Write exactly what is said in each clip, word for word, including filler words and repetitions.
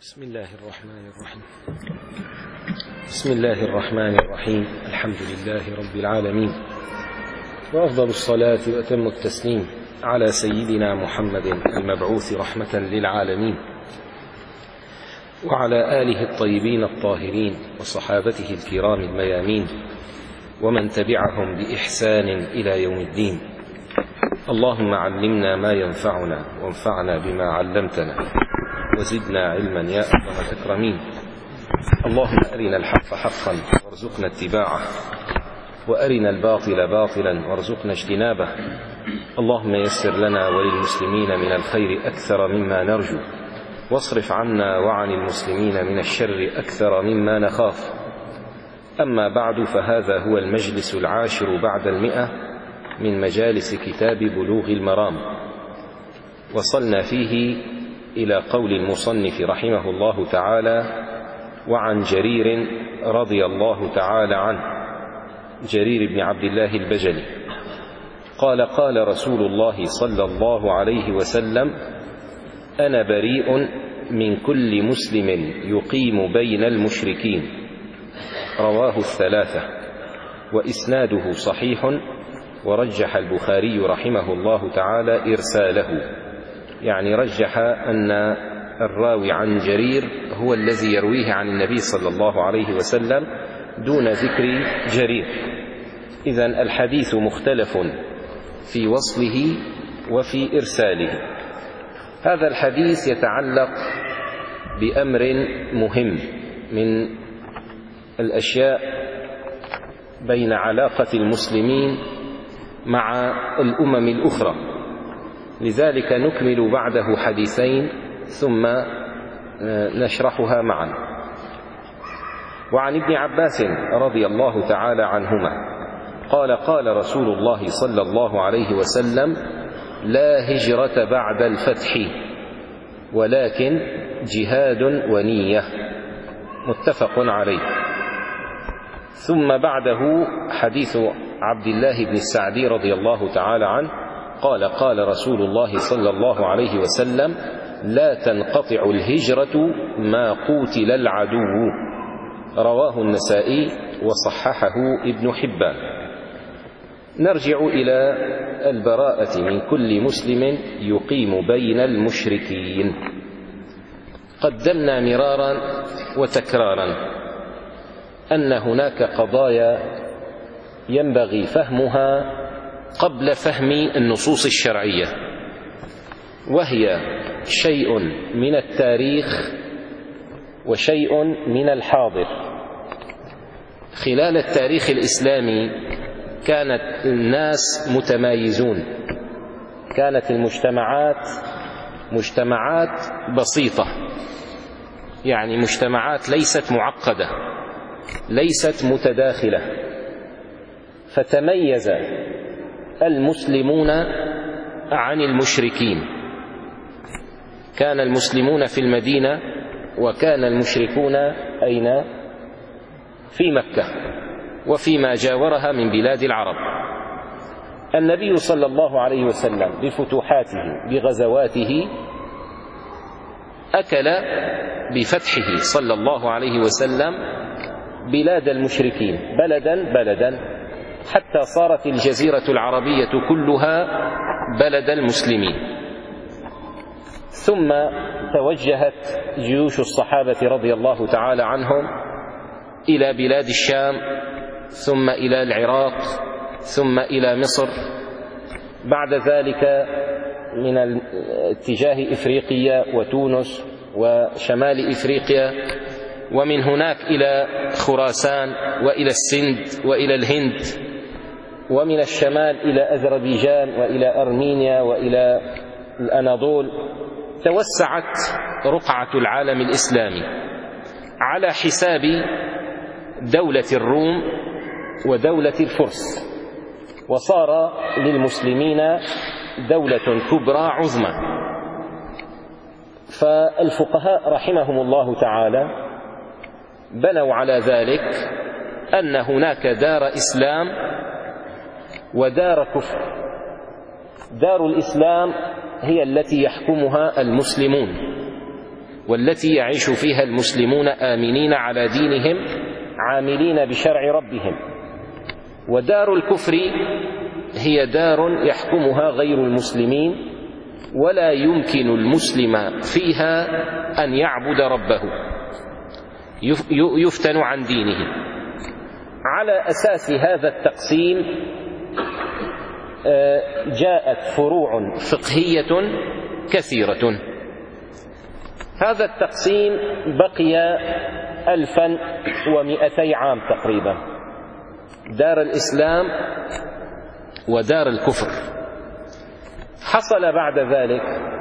بسم الله الرحمن الرحيم بسم الله الرحمن الرحيم الحمد لله رب العالمين، وأفضل الصلاة وأتم التسليم على سيدنا محمد المبعوث رحمة للعالمين، وعلى آله الطيبين الطاهرين وصحابته الكرام الميامين، ومن تبعهم بإحسان إلى يوم الدين. اللهم علمنا ما ينفعنا وانفعنا بما علمتنا وزدنا علما يا أكرم الأكرمين. اللهم أرنا الحق حقا وارزقنا اتباعه، وأرنا الباطل باطلا وارزقنا اجتنابه. اللهم يسر لنا وللمسلمين من الخير أكثر مما نرجو، واصرف عنا وعن المسلمين من الشر أكثر مما نخاف. أما بعد، فهذا هو المجلس العاشر بعد المئة من مجالس كتاب بلوغ المرام، وصلنا فيه إلى قول المصنف رحمه الله تعالى: وعن جرير رضي الله تعالى عنه، جرير بن عبد الله البجلي، قال: قال رسول الله صلى الله عليه وسلم: أنا بريء من كل مسلم يقيم بين المشركين. رواه الثلاثة، وإسناده صحيح، ورجح البخاري رحمه الله تعالى إرساله، يعني رجح أن الراوي عن جرير هو الذي يرويه عن النبي صلى الله عليه وسلم دون ذكر جرير. إذن الحديث مختلف في وصله وفي إرساله. هذا الحديث يتعلق بأمر مهم من الأشياء بين علاقة المسلمين مع الأمم الأخرى، لذلك نكمل بعده حديثين ثم نشرحها معا. وعن ابن عباس رضي الله تعالى عنهما قال: قال رسول الله صلى الله عليه وسلم: لا هجرة بعد الفتح، ولكن جهاد ونية. متفق عليه. ثم بعده حديث عبد الله بن السعدي رضي الله تعالى عنه قال: قال رسول الله صلى الله عليه وسلم: لا تنقطع الهجرة ما قوتل العدو. رواه النسائي وصححه ابن حبان. نرجع إلى البراءة من كل مسلم يقيم بين المشركين. قدمنا مرارا وتكرارا أن هناك قضايا ينبغي فهمها قبل فهم النصوص الشرعية، وهي شيء من التاريخ وشيء من الحاضر. خلال التاريخ الإسلامي كانت الناس متمايزون، كانت المجتمعات مجتمعات بسيطة، يعني مجتمعات ليست معقدة، ليست متداخلة. فتميز المسلمون عن المشركين. كان المسلمون في المدينة، وكان المشركون أين؟ في مكة وفيما جاورها من بلاد العرب. النبي صلى الله عليه وسلم بفتوحاته بغزواته أكل بفتحه صلى الله عليه وسلم بلاد المشركين بلدا بلدا، حتى صارت الجزيرة العربية كلها بلد المسلمين. ثم توجهت جيوش الصحابة رضي الله تعالى عنهم إلى بلاد الشام، ثم إلى العراق، ثم إلى مصر. بعد ذلك من اتجاه إفريقيا وتونس وشمال إفريقيا، ومن هناك إلى خراسان وإلى السند وإلى الهند، ومن الشمال إلى أذربيجان وإلى أرمينيا وإلى الأناضول. توسعت رقعة العالم الإسلامي على حساب دولة الروم ودولة الفرس، وصار للمسلمين دولة كبرى عظمى. فالفقهاء رحمهم الله تعالى بنوا على ذلك أن هناك دار إسلام ودار كفر. دار الإسلام هي التي يحكمها المسلمون، والتي يعيش فيها المسلمون آمنين على دينهم عاملين بشرع ربهم. ودار الكفر هي دار يحكمها غير المسلمين، ولا يمكن المسلم فيها أن يعبد ربه، يفتن عن دينه. على أساس هذا التقسيم جاءت فروع فقهية كثيرة. هذا التقسيم بقي ألفا ومئتي عام تقريبا، دار الإسلام ودار الكفر. حصل بعد ذلك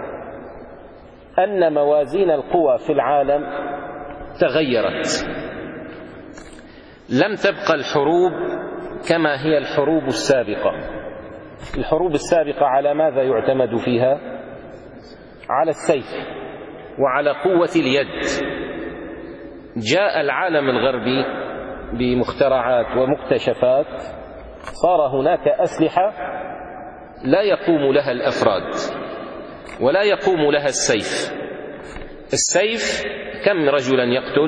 أن موازين القوى في العالم تغيرت، لم تبقى الحروب كما هي الحروب السابقة. الحروب السابقة على ماذا يعتمد فيها؟ على السيف وعلى قوة اليد. جاء العالم الغربي بمخترعات ومكتشفات، صار هناك أسلحة لا يقوم لها الأفراد ولا يقوم لها السيف. السيف كم رجلا يقتل؟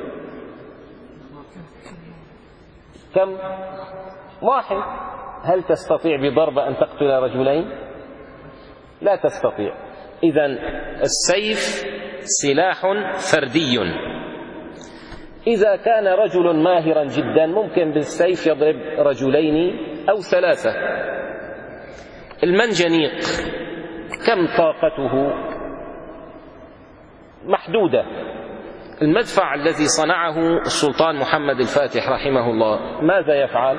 كم؟ واحد. هل تستطيع بضربة أن تقتل رجلين؟ لا تستطيع. إذن السيف سلاح فردي. إذا كان رجل ماهرا جدا ممكن بالسيف يضرب رجلين أو ثلاثة. المنجنيق كم طاقته؟ محدودة. المدفع الذي صنعه السلطان محمد الفاتح رحمه الله ماذا يفعل؟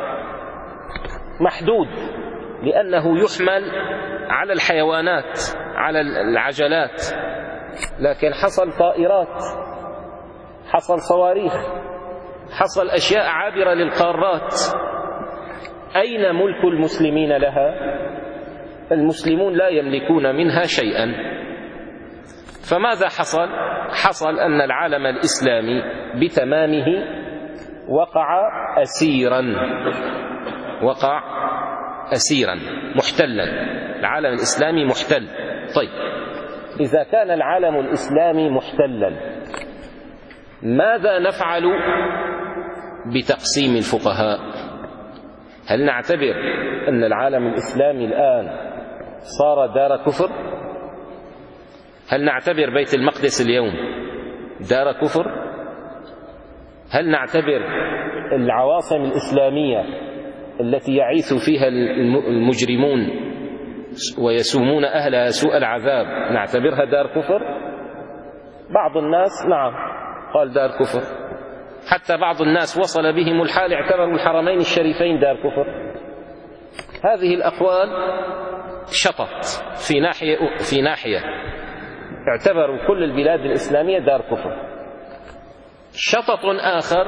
محدود، لأنه يحمل على الحيوانات، على العجلات. لكن حصل طائرات، حصل صواريخ، حصل أشياء عابرة للقارات. أين ملك المسلمين لها؟ المسلمون لا يملكون منها شيئا. فماذا حصل؟ حصل أن العالم الإسلامي بتمامه وقع أسيرا، وقع أسيرا محتلا. العالم الإسلامي محتل. طيب، إذا كان العالم الإسلامي محتلا، ماذا نفعل بتقسيم الفقهاء؟ هل نعتبر أن العالم الإسلامي الآن صار دار كفر؟ هل نعتبر بيت المقدس اليوم دار كفر؟ هل نعتبر العواصم الإسلامية التي يعيث فيها المجرمون ويسومون أهلها سوء العذاب نعتبرها دار كفر؟ بعض الناس نعم قال دار كفر، حتى بعض الناس وصل بهم الحال اعتبروا الحرمين الشريفين دار كفر. هذه الأقوال شطط في ناحية, في ناحية اعتبروا كل البلاد الإسلامية دار كفر. شطط آخر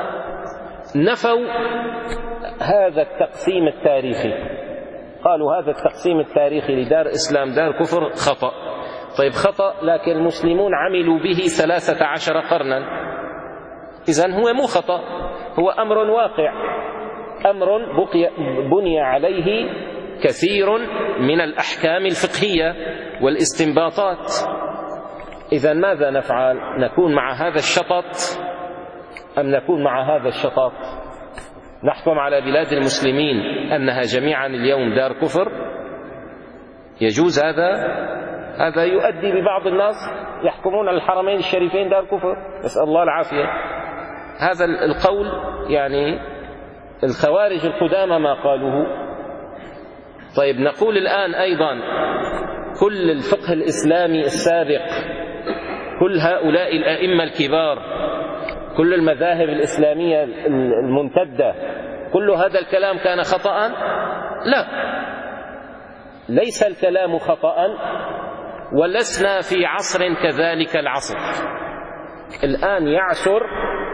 نفوا هذا التقسيم التاريخي، قالوا هذا التقسيم التاريخي لدار إسلام دار كفر خطأ. طيب خطأ، لكن المسلمون عملوا به ثلاثة عشر قرنا، إذن هو مو خطأ، هو أمر واقع، أمر بني عليه كثير من الأحكام الفقهية والاستنباطات. إذن ماذا نفعل؟ نكون مع هذا الشطط أم نكون مع هذا الشطط؟ نحكم على بلاد المسلمين أنها جميعا اليوم دار كفر؟ يجوز هذا؟ هذا يؤدي ببعض الناس يحكمون الحرمين الشريفين دار كفر، نسأل الله العافية. هذا القول يعني الخوارج القدامى ما قالوه. طيب نقول الآن أيضا كل الفقه الإسلامي السابق، كل هؤلاء الأئمة الكبار، كل المذاهب الإسلامية الممتدة، كل هذا الكلام كان خطأ؟ لا، ليس الكلام خطأ، ولسنا في عصر كذلك العصر. الآن يعسر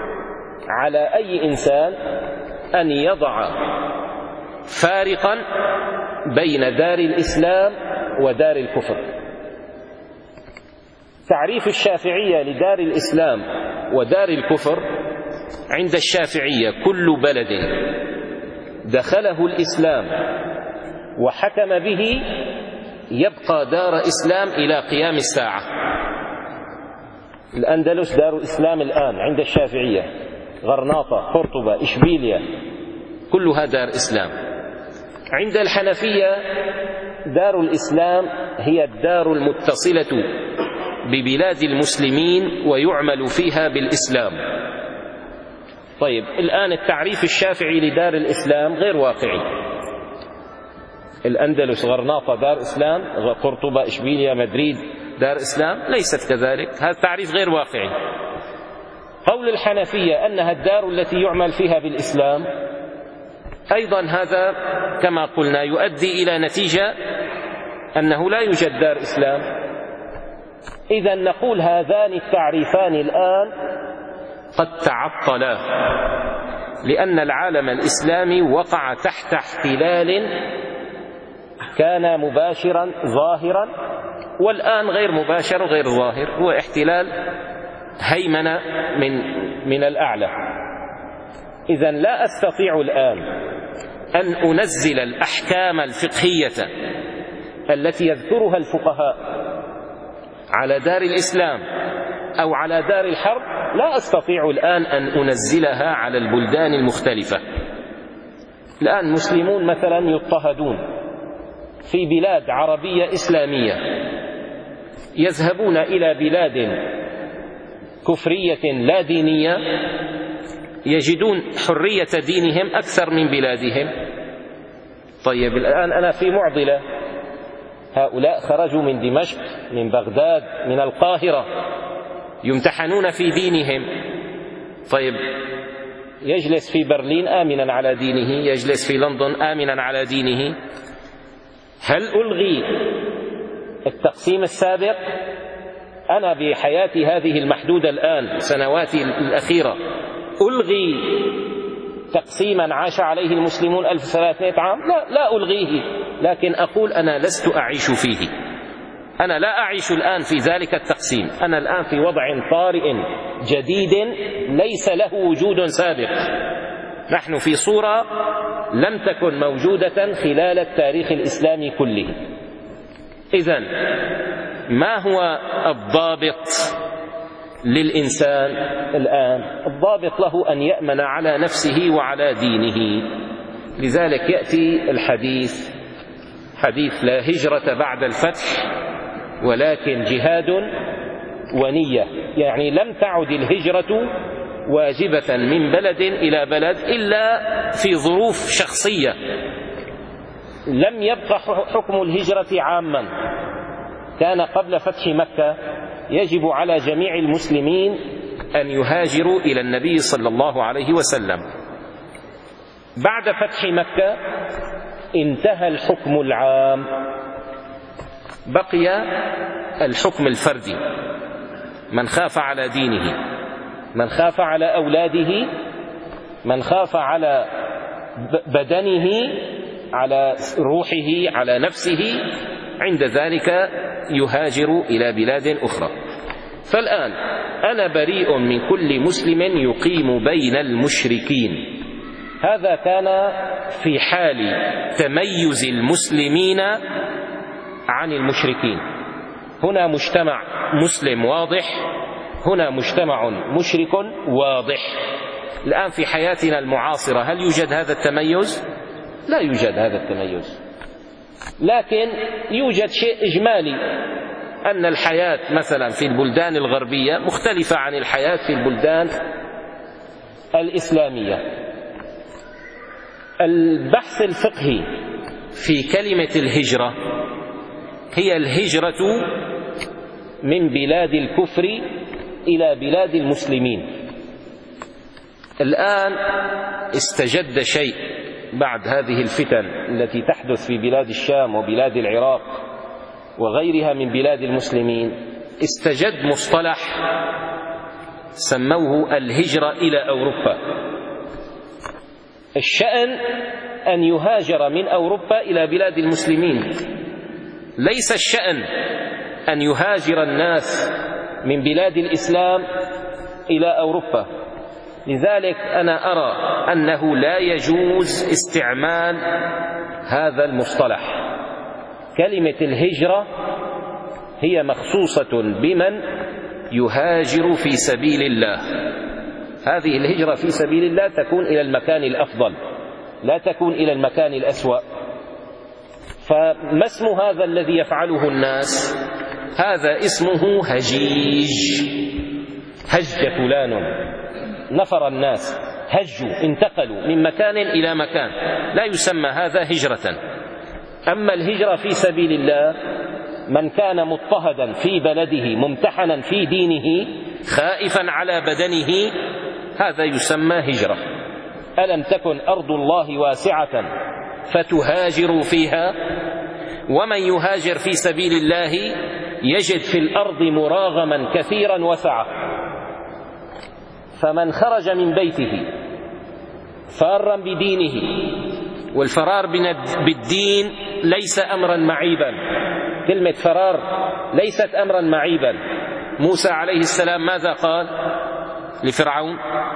على أي إنسان أن يضع فارقا بين دار الإسلام ودار الكفر. تعريف الشافعية لدار الإسلام ودار الكفر عند الشافعية كل بلد دخله الإسلام وحكم به يبقى دار إسلام إلى قيام الساعة. الأندلس دار الإسلام الآن عند الشافعية، غرناطة، قرطبة، إشبيلية، كلها دار إسلام. عند الحنفية دار الإسلام هي الدار المتصلة ببلاد المسلمين ويعمل فيها بالإسلام. طيب الآن التعريف الشافعي لدار الإسلام غير واقعي. الأندلس، غرناطة دار إسلام، قرطبة، إشبيلية، مدريد دار إسلام، ليست كذلك. هذا التعريف غير واقعي. قول الحنفية أنها الدار التي يعمل فيها بالإسلام، أيضا هذا كما قلنا يؤدي إلى نتيجة أنه لا يوجد دار إسلام. إذا نقول هذان التعريفان الآن قد تعطلا، لأن العالم الإسلامي وقع تحت احتلال كان مباشرا ظاهرا، والآن غير مباشر وغير ظاهر، هو احتلال هيمنة من من الأعلى. إذن لا أستطيع الآن أن أنزل الأحكام الفقهية التي يذكرها الفقهاء على دار الإسلام أو على دار الحرب، لا أستطيع الآن أن أنزلها على البلدان المختلفة. الآن مسلمون مثلا يضطهدون في بلاد عربية إسلامية، يذهبون إلى بلاد كفرية لا دينية يجدون حرية دينهم أكثر من بلادهم. طيب الآن أنا في معضلة، هؤلاء خرجوا من دمشق، من بغداد، من القاهرة، يمتحنون في دينهم. طيب يجلس في برلين آمنا على دينه، يجلس في لندن آمنا على دينه. هل ألغي التقسيم السابق؟ أنا بحياتي هذه المحدودة الآن، سنواتي الأخيرة، ألغي تقسيما عاش عليه المسلمون ألف وثلاثمائة عام؟ لا، لا ألغيه، لكن أقول أنا لست أعيش فيه. أنا لا أعيش الآن في ذلك التقسيم. أنا الآن في وضع طارئ جديد ليس له وجود سابق. نحن في صورة لم تكن موجودة خلال التاريخ الإسلامي كله. إذن ما هو الضابط للإنسان الآن؟ الضابط له أن يأمن على نفسه وعلى دينه. لذلك يأتي الحديث، حديث لا هجرة بعد الفتح ولكن جهاد ونية، يعني لم تعد الهجرة واجبة من بلد إلى بلد إلا في ظروف شخصية. لم يبقى حكم الهجرة عاما، كان قبل فتح مكة يجب على جميع المسلمين أن يهاجروا إلى النبي صلى الله عليه وسلم. بعد فتح مكة انتهى الحكم العام، بقي الحكم الفردي. من خاف على دينه، من خاف على أولاده، من خاف على بدنه، على روحه، على نفسه، عند ذلك يهاجر إلى بلاد أخرى. فالآن أنا بريء من كل مسلم يقيم بين المشركين. هذا كان في حال تميز المسلمين عن المشركين. هنا مجتمع مسلم واضح، هنا مجتمع مشرك واضح. الآن في حياتنا المعاصرة هل يوجد هذا التميز؟ لا يوجد هذا التميز، لكن يوجد شيء إجمالي، أن الحياة مثلا في البلدان الغربية مختلفة عن الحياة في البلدان الإسلامية. البحث الفقهي في كلمة الهجرة هي الهجرة من بلاد الكفر إلى بلاد المسلمين. الآن استجد شيء بعد هذه الفتن التي تحدث في بلاد الشام وبلاد العراق وغيرها من بلاد المسلمين، استجد مصطلح سموه الهجرة إلى أوروبا. الشأن أن يهاجر من أوروبا إلى بلاد المسلمين، ليس الشأن أن يهاجر الناس من بلاد الإسلام إلى أوروبا. لذلك أنا أرى أنه لا يجوز استعمال هذا المصطلح. كلمة الهجرة هي مخصوصة بمن يهاجر في سبيل الله. هذه الهجرة في سبيل الله تكون إلى المكان الأفضل، لا تكون إلى المكان الأسوأ. فما اسم هذا الذي يفعله الناس؟ هذا اسمه هجيج. هج فلان، نفر الناس، هجوا، انتقلوا من مكان إلى مكان، لا يسمى هذا هجرة. أما الهجرة في سبيل الله، من كان مضطهدا في بلده ممتحنا في دينه خائفا على بدنه، هذا يسمى هجرة. ألم تكن أرض الله واسعة فتهاجروا فيها؟ ومن يهاجر في سبيل الله يجد في الأرض مراغما كثيرا وسعة. فمن خرج من بيته فارا بدينه، والفرار بالدين ليس أمرا معيبا، كلمة فرار ليست أمرا معيبا. موسى عليه السلام ماذا قال لفرعون؟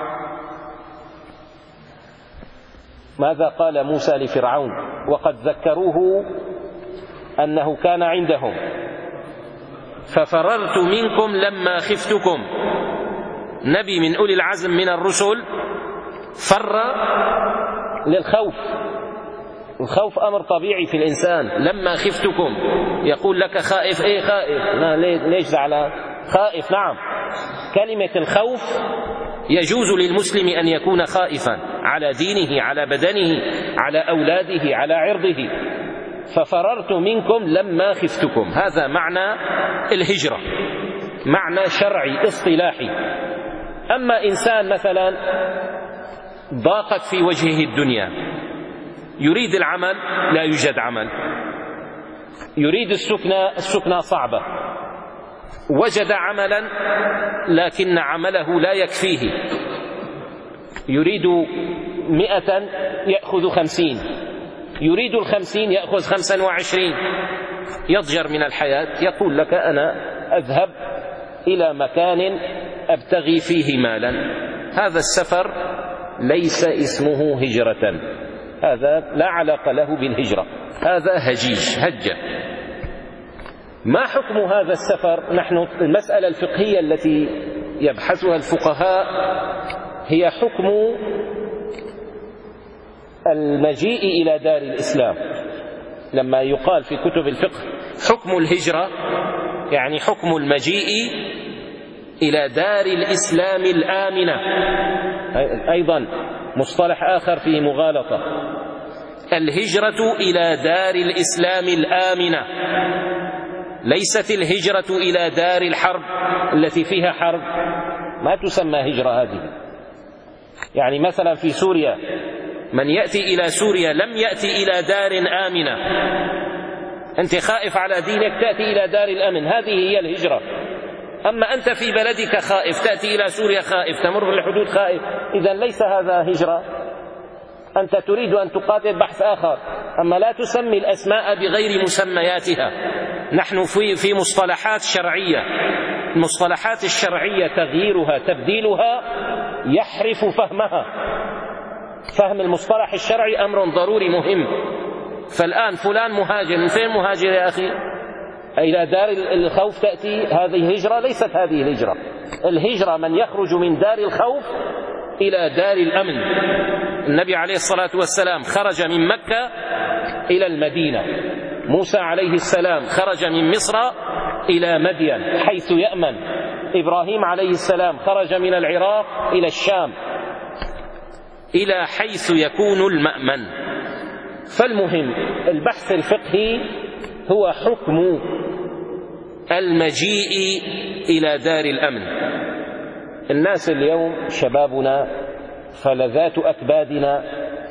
ماذا قال موسى لفرعون وقد ذكروه أنه كان عندهم؟ ففررت منكم لما خفتكم. نبي من أولي العزم من الرسل فر للخوف. الخوف أمر طبيعي في الإنسان. لما خفتكم يقول لك خائف، إيه خائف؟ ليش زعلان؟ خائف، نعم. كلمة الخوف يجوز للمسلم أن يكون خائفا على دينه، على بدنه، على أولاده، على عرضه. ففررت منكم لما خفتكم، هذا معنى الهجرة، معنى شرعي اصطلاحي. أما إنسان مثلا ضاقت في وجهه الدنيا، يريد العمل لا يوجد عمل، يريد السكنة، السكنة صعبة، وجد عملا لكن عمله لا يكفيه، يريد مئة يأخذ خمسين، يريد الخمسين يأخذ خمسا وعشرين، يضجر من الحياة. يقول لك أنا أذهب إلى مكان أبتغي فيه مالا. هذا السفر ليس اسمه هجرة، هذا لا علاقة له بالهجرة، هذا هجيج، هجة. ما حكم هذا السفر؟ نحن المسألة الفقهية التي يبحثها الفقهاء هي حكم المجيء إلى دار الإسلام. لما يقال في كتب الفقه حكم الهجرة، يعني حكم المجيء إلى دار الإسلام الآمنة. أيضا مصطلح آخر فيه مغالطة، الهجرة إلى دار الإسلام الآمنة، ليست الهجرة إلى دار الحرب التي فيها حرب، ما تسمى هجرة هذه. يعني مثلا في سوريا من يأتي إلى سوريا لم يأتي إلى دار آمنة. أنت خائف على دينك تأتي إلى دار الأمن، هذه هي الهجرة. أما أنت في بلدك خائف تأتي إلى سوريا خائف، تمر بالحدود خائف، إذن ليس هذا هجرة. أنت تريد أن تقاتل بحث آخر، أما لا تسمي الأسماء بغير مسمياتها. نحن في في مصطلحات شرعية، المصطلحات الشرعية تغييرها تبديلها يحرف فهمها. فهم المصطلح الشرعي أمر ضروري مهم. فالآن فلان مهاجر، من فين مهاجر يا أخي؟ إلى دار الخوف تأتي، هذه هجرة؟ ليست هذه الهجرة. الهجرة من يخرج من دار الخوف إلى دار الأمن. النبي عليه الصلاة والسلام خرج من مكة إلى المدينة، موسى عليه السلام خرج من مصر إلى مدين حيث يأمن، إبراهيم عليه السلام خرج من العراق إلى الشام إلى حيث يكون المأمن. فالمهم البحث الفقهي هو حكم المجيء إلى دار الأمن. الناس اليوم شبابنا فلذات أكبادنا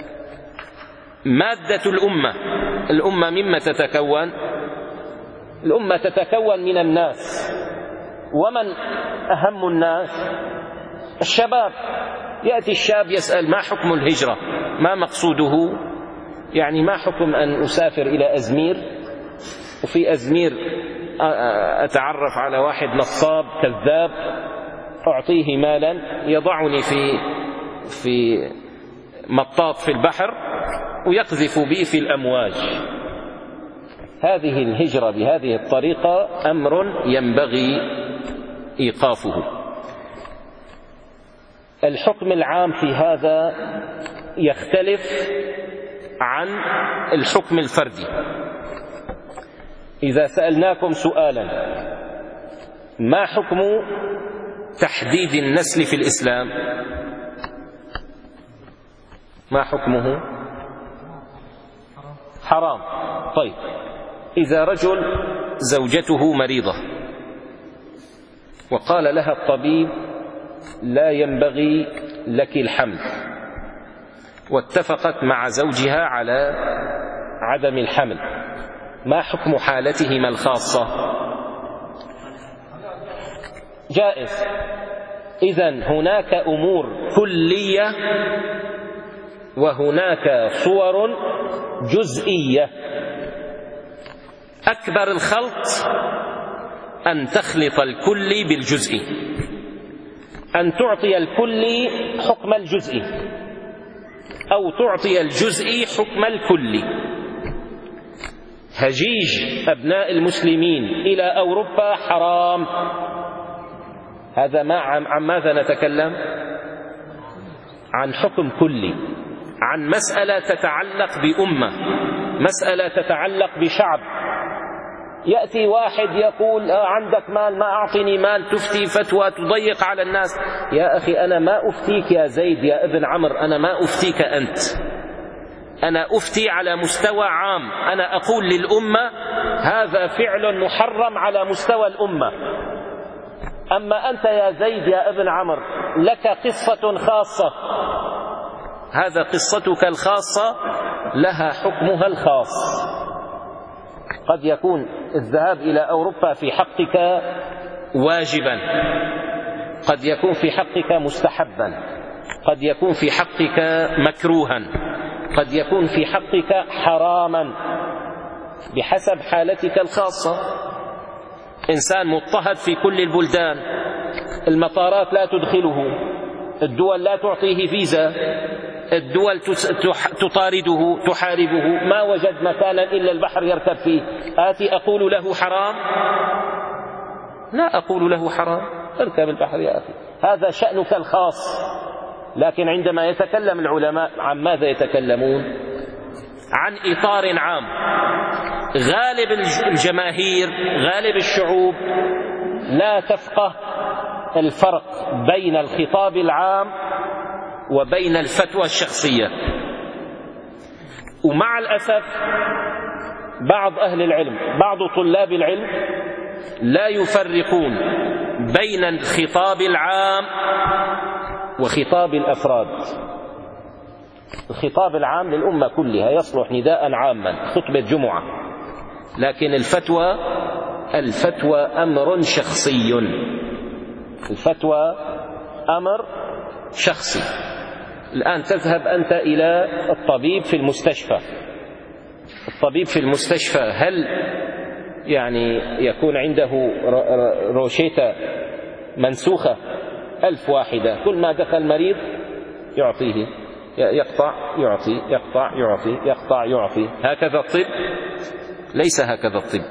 مادة الأمة. الأمة مما تتكون؟ الأمة تتكون من الناس، ومن أهم الناس؟ الشباب. يأتي الشاب يسأل ما حكم الهجرة؟ ما مقصوده؟ يعني ما حكم أن أسافر إلى أزمير، وفي أزمير أتعرف على واحد نصاب كذاب أعطيه مالا يضعني في في مطاط في البحر ويقذف بي في الأمواج. هذه الهجرة بهذه الطريقة أمر ينبغي إيقافه. الحكم العام في هذا يختلف عن الحكم الفردي. إذا سألناكم سؤالا: ما حكم تحديد النسل في الإسلام؟ ما حكمه؟ حرام. طيب، إذا رجل زوجته مريضة وقال لها الطبيب: لا ينبغي لك الحمل، واتفقت مع زوجها على عدم الحمل، ما حكم حالتهما الخاصة؟ جائز. إذن هناك أمور كلية وهناك صور جزئية. أكبر الخلط أن تخلط الكلي بالجزئي، أن تعطي الكلي حكم الجزئي أو تعطي الجزئي حكم الكلي. هجيج أبناء المسلمين إلى أوروبا حرام. هذا ما عن ماذا نتكلم؟ عن حكم كلي، عن مسألة تتعلق بأمة، مسألة تتعلق بشعب. يأتي واحد يقول: آه عندك مال، ما أعطني مال تفتي فتوى تضيق على الناس. يا أخي، أنا ما أفتيك يا زيد يا ابن عمرو، أنا ما أفتيك أنت، أنا أفتي على مستوى عام. أنا أقول للأمة: هذا فعل محرم على مستوى الأمة. أما أنت يا زيد يا ابن عمرو لك قصة خاصة، هذا قصتك الخاصة لها حكمها الخاص. قد يكون الذهاب إلى أوروبا في حقك واجبا، قد يكون في حقك مستحبا، قد يكون في حقك مكروها، قد يكون في حقك حراما بحسب حالتك الخاصة. إنسان مضطهد في كل البلدان، المطارات لا تدخله، الدول لا تعطيه فيزا، الدول تطارده تحاربه، ما وجد مكانا إلا البحر يركب فيه. آتي أقول له حرام؟ لا أقول له حرام، اركب البحر يا أخي، هذا شأنك الخاص. لكن عندما يتكلم العلماء عن ماذا يتكلمون؟ عن إطار عام. غالب الجماهير، غالب الشعوب لا تفقه الفرق بين الخطاب العام وبين الفتوى الشخصية. ومع الأسف بعض أهل العلم، بعض طلاب العلم لا يفرقون بين الخطاب العام وخطاب الأفراد. الخطاب العام للأمة كلها يصلح نداء عاما، خطبة جمعة، لكن الفتوى الفتوى أمر شخصي. الفتوى أمر شخصي. الآن تذهب أنت إلى الطبيب في المستشفى، الطبيب في المستشفى هل يعني يكون عنده روشيتا منسوخة ألف واحدة، كل ما دخل مريض يعطيه، يقطع يعطي، يقطع يعطي، يقطع يعطي؟ هكذا الطب؟ ليس هكذا الطب.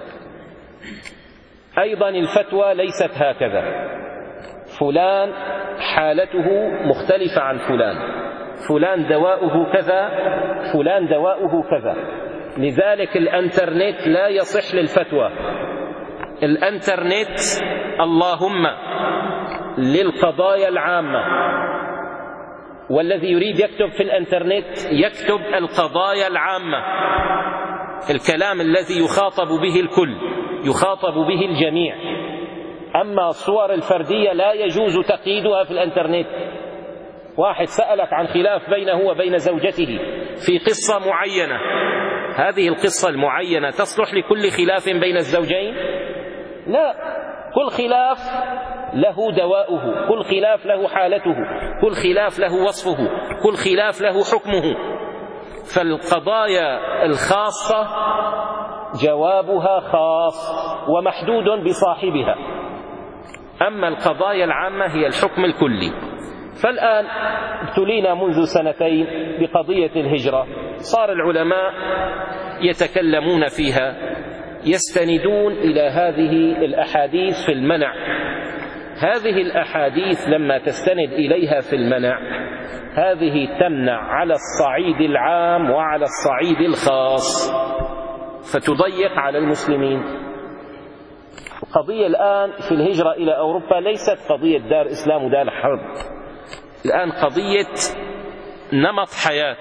أيضا الفتوى ليست هكذا. فلان حالته مختلفة عن فلان، فلان دواؤه كذا، فلان دواؤه كذا. لذلك الانترنت لا يصح للفتوى. الانترنت اللهم للقضايا العامة، والذي يريد يكتب في الانترنت يكتب القضايا العامة، الكلام الذي يخاطب به الكل، يخاطب به الجميع. أما الصور الفردية لا يجوز تقييدها في الانترنت. واحد سألك عن خلاف بينه وبين زوجته في قصة معينة، هذه القصة المعينة تصلح لكل خلاف بين الزوجين؟ لا، كل خلاف له دواؤه، كل خلاف له حالته، كل خلاف له وصفه، كل خلاف له حكمه. فالقضايا الخاصة جوابها خاص ومحدود بصاحبها، أما القضايا العامة هي الحكم الكلي. فالآن ابتلينا منذ سنتين بقضية الهجرة، صار العلماء يتكلمون فيها، يستندون إلى هذه الأحاديث في المنع. هذه الأحاديث لما تستند إليها في المنع، هذه تمنع على الصعيد العام وعلى الصعيد الخاص، فتضيق على المسلمين. القضية الآن في الهجرة إلى أوروبا ليست قضية دار إسلام ودار حرب، الآن قضية نمط حياة،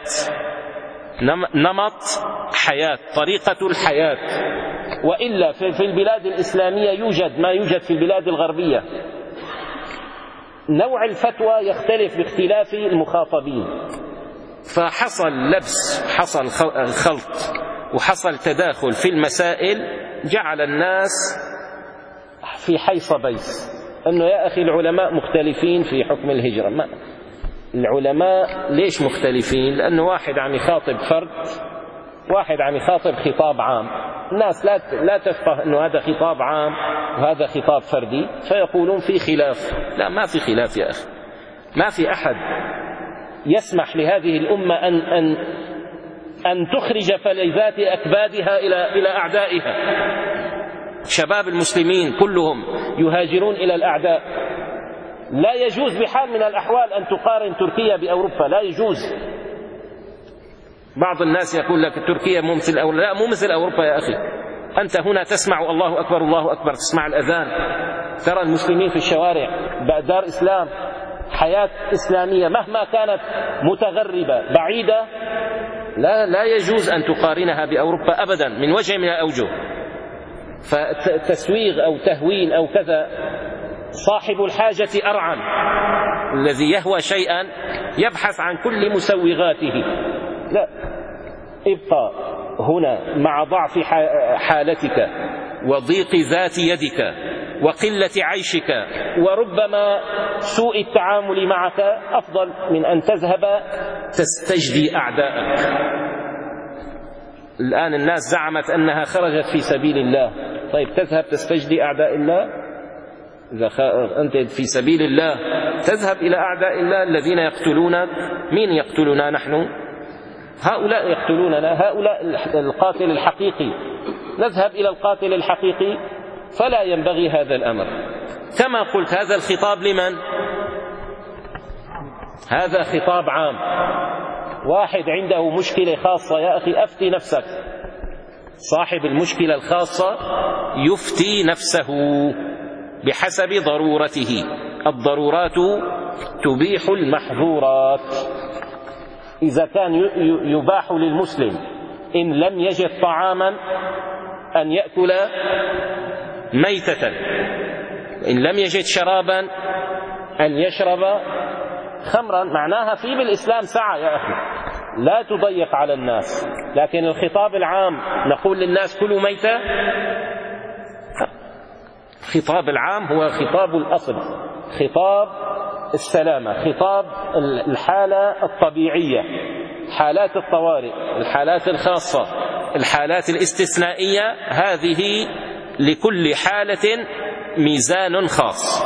نمط حياة، طريقة الحياة. وإلا في البلاد الإسلامية يوجد ما يوجد في البلاد الغربية، نوع الفتوى يختلف باختلاف المخاطبين، فحصل لبس، حصل خلط، وحصل تداخل في المسائل، جعل الناس في حيص بيس أنه يا أخي العلماء مختلفين في حكم الهجرة. ما العلماء ليش مختلفين؟ لأنه واحد عم يخاطب فرد، واحد عم يخاطب خطاب عام. الناس لا لا تفقه أنه هذا خطاب عام وهذا خطاب فردي، فيقولون في خلاف. لا، ما في خلاف يا أخي، ما في أحد يسمح لهذه الأمة أن أن أن تخرج فلذات أكبادها إلى إلى أعدائها. شباب المسلمين كلهم يهاجرون إلى الأعداء. لا يجوز بحال من الأحوال أن تقارن تركيا بأوروبا، لا يجوز. بعض الناس يقول لك تركيا مو مثل أوروبا. لا، مو مثل أوروبا يا أخي. أنت هنا تسمع الله أكبر الله أكبر، تسمع الأذان، ترى المسلمين في الشوارع، دار إسلام، حياة إسلامية مهما كانت متغربة بعيدة. لا لا يجوز أن تقارنها بأوروبا أبدا من وجه من الأوجه. فتسويغ أو تهوين أو كذا، صاحب الحاجة أرعن، الذي يهوى شيئا يبحث عن كل مسوغاته. لا، ابقى هنا مع ضعف حالتك وضيق ذات يدك وقلة عيشك وربما سوء التعامل معك، أفضل من أن تذهب تستجدي أعداءك. الآن الناس زعمت أنها خرجت في سبيل الله. طيب، تذهب تستجدي أعداء الله؟ إذا أنت في سبيل الله تذهب إلى أعداء الله الذين يقتلونك. مين يقتلنا نحن؟ هؤلاء يقتلوننا، هؤلاء القاتل الحقيقي. نذهب إلى القاتل الحقيقي، فلا ينبغي هذا الأمر. كما قلت، هذا الخطاب لمن؟ هذا خطاب عام. واحد عنده مشكلة خاصة، يا أخي أفتي نفسك. صاحب المشكلة الخاصة يفتي نفسه بحسب ضرورته. الضرورات تبيح المحظورات. إذا كان يباح للمسلم إن لم يجد طعاما أن يأكل ميتة، إن لم يجد شرابا أن يشرب خمرا، معناها في بالإسلام سعة يا أخي، لا تضيق على الناس. لكن الخطاب العام نقول للناس كلوا ميتة. الخطاب العام هو خطاب الأصل، خطاب السلامة، خطاب الحالة الطبيعية، حالات الطوارئ، الحالات الخاصة، الحالات الاستثنائية. هذه لكل حالة ميزان خاص.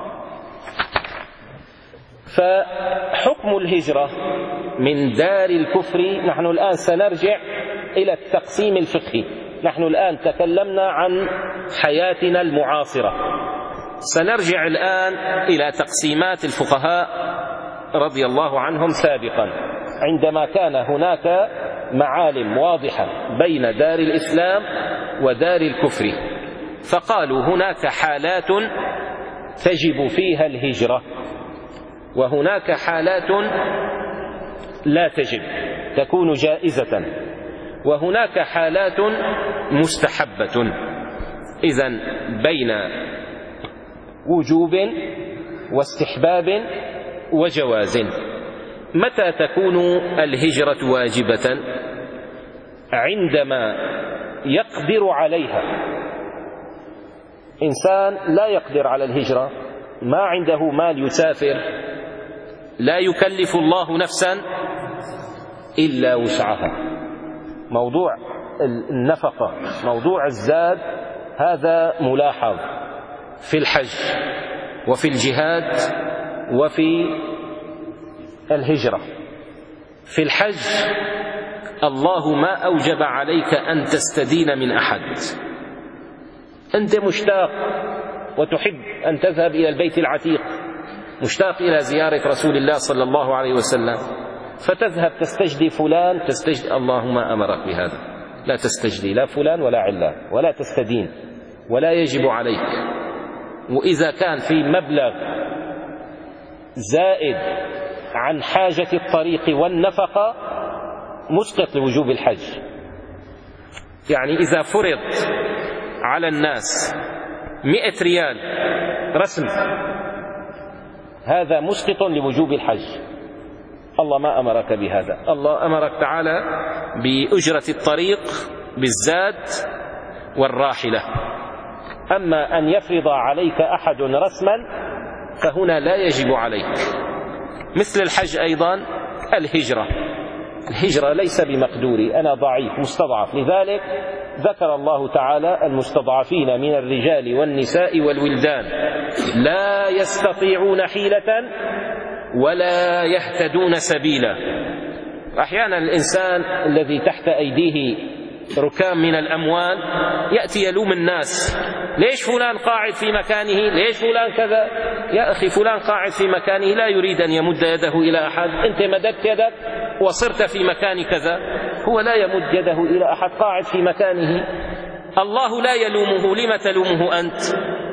فحكم الهجرة من دار الكفر، نحن الآن سنرجع إلى التقسيم الفقهي. نحن الآن تكلمنا عن حياتنا المعاصرة، سنرجع الآن إلى تقسيمات الفقهاء رضي الله عنهم سابقا، عندما كان هناك معالم واضحة بين دار الإسلام ودار الكفر. فقالوا هناك حالات تجب فيها الهجرة، وهناك حالات لا تجب، تكون جائزة، وهناك حالات مستحبة. إذن بين وجوب واستحباب وجواز. متى تكون الهجرة واجبة؟ عندما يقدر عليها. إنسان لا يقدر على الهجرة، ما عنده مال يسافر، لا يكلف الله نفسا إلا وسعها. موضوع النفقة، موضوع الزاد، هذا ملاحظ في الحج وفي الجهاد وفي الهجرة. في الحج الله ما أوجب عليك أن تستدين من أحد. أنت مشتاق وتحب أن تذهب إلى البيت العتيق، مشتاق إلى زيارة رسول الله صلى الله عليه وسلم، فتذهب تستجدي فلان، تستجدي الله ما أمرك بهذا، لا تستجدي لا فلان ولا علان، ولا تستدين، ولا يجب عليك. وإذا كان في مبلغ زائد عن حاجة الطريق والنفقة مسقط لوجوب الحج. يعني إذا فرض على الناس مئة ريال رسم، هذا مسقط لوجوب الحج. الله ما أمرك بهذا، الله أمرك تعالى بأجرة الطريق بالزاد والراحلة. أما أن يفرض عليك أحد رسما فهنا لا يجب عليك. مثل الحج أيضا الهجرة، الهجرة ليس بمقدوري، أنا ضعيف مستضعف، لذلك ذكر الله تعالى المستضعفين من الرجال والنساء والولدان لا يستطيعون حيلة ولا يهتدون سبيلا. أحيانا الإنسان الذي تحت أيديه ركام من الأموال يأتي يلوم الناس، ليش فلان قاعد في مكانه، ليش فلان كذا. يا أخي فلان قاعد في مكانه لا يريد أن يمد يده إلى أحد، أنت مددت يدك وصرت في مكان كذا، هو لا يمد يده إلى أحد، قاعد في مكانه. الله لا يلومه، لما تلومه أنت؟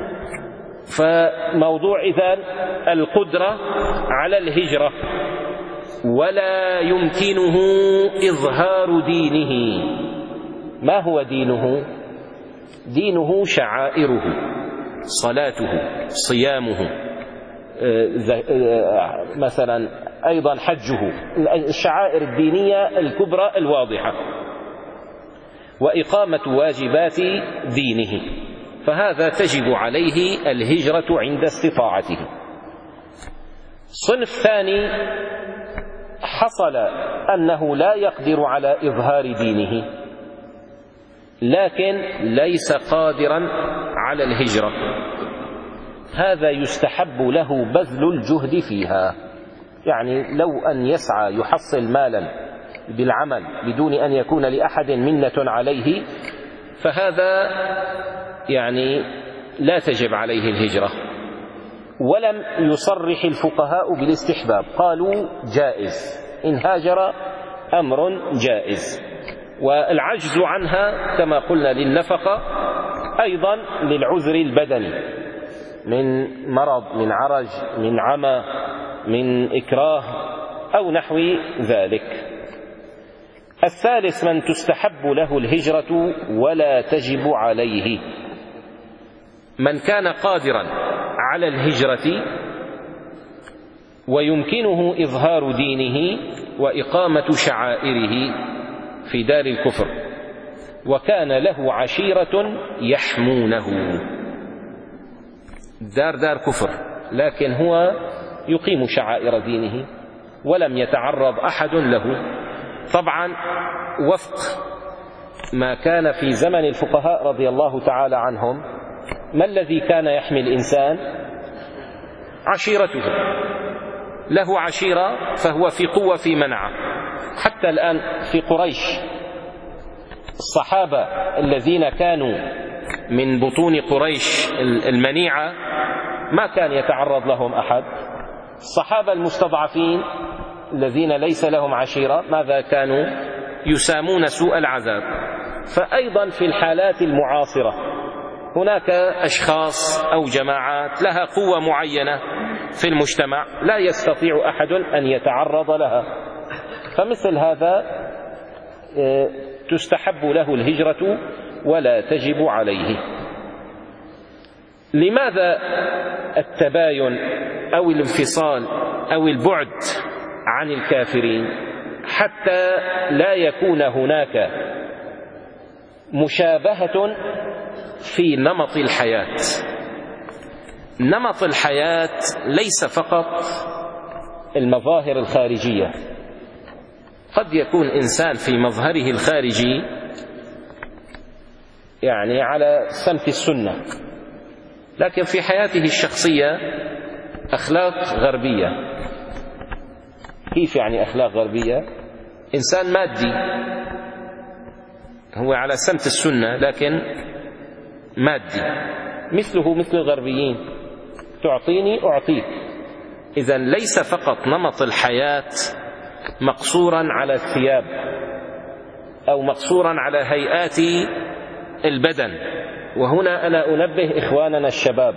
فموضوع إذن القدرة على الهجرة، ولا يمكنه إظهار دينه. ما هو دينه؟ دينه شعائره، صلاته، صيامه، مثلا أيضا حجه، الشعائر الدينية الكبرى الواضحة، وإقامة واجبات دينه، فهذا تجب عليه الهجرة عند استطاعته. صنف ثاني حصل أنه لا يقدر على إظهار دينه لكن ليس قادرا على الهجرة، هذا يستحب له بذل الجهد فيها. يعني لو أن يسعى يحصل مالا بالعمل بدون أن يكون لأحد منة عليه، فهذا يعني لا تجب عليه الهجرة. ولم يصرح الفقهاء بالاستحباب، قالوا جائز، إن هاجر أمر جائز. والعجز عنها كما قلنا للنفقة، أيضا للعذر البدني من مرض، من عرج، من عمى، من إكراه أو نحو ذلك. الثالث من تستحب له الهجرة ولا تجب عليه، من كان قادرا على الهجرة ويمكنه إظهار دينه وإقامة شعائره في دار الكفر، وكان له عشيرة يحمونه. دار دار كفر لكن هو يقيم شعائر دينه ولم يتعرض أحد له. طبعا وفق ما كان في زمن الفقهاء رضي الله تعالى عنهم، ما الذي كان يحمي الإنسان؟ عشيرته، له عشيرة فهو في قوة في منعه. حتى الآن في قريش الصحابة الذين كانوا من بطون قريش المنيعة ما كان يتعرض لهم أحد. الصحابة المستضعفين الذين ليس لهم عشيرة ماذا كانوا؟ يسامون سوء العذاب. فأيضا في الحالات المعاصرة هناك أشخاص أو جماعات لها قوة معينة في المجتمع لا يستطيع أحد أن يتعرض لها، فمثل هذا تستحب له الهجرة ولا تجب عليه. لماذا التباين أو الانفصال أو البعد عن الكافرين؟ حتى لا يكون هناك مشابهة في نمط الحياة. نمط الحياة ليس فقط المظاهر الخارجية، قد يكون إنسان في مظهره الخارجي يعني على سمت السنة، لكن في حياته الشخصية أخلاق غربية. كيف يعني أخلاق غربية؟ إنسان مادي، هو على سمت السنة لكن مادي، مثله مثل الغربيين، تعطيني أعطيك. إذن ليس فقط نمط الحياة مقصورا على الثياب أو مقصورا على هيئات البدن. وهنا أنا أنبه إخواننا الشباب،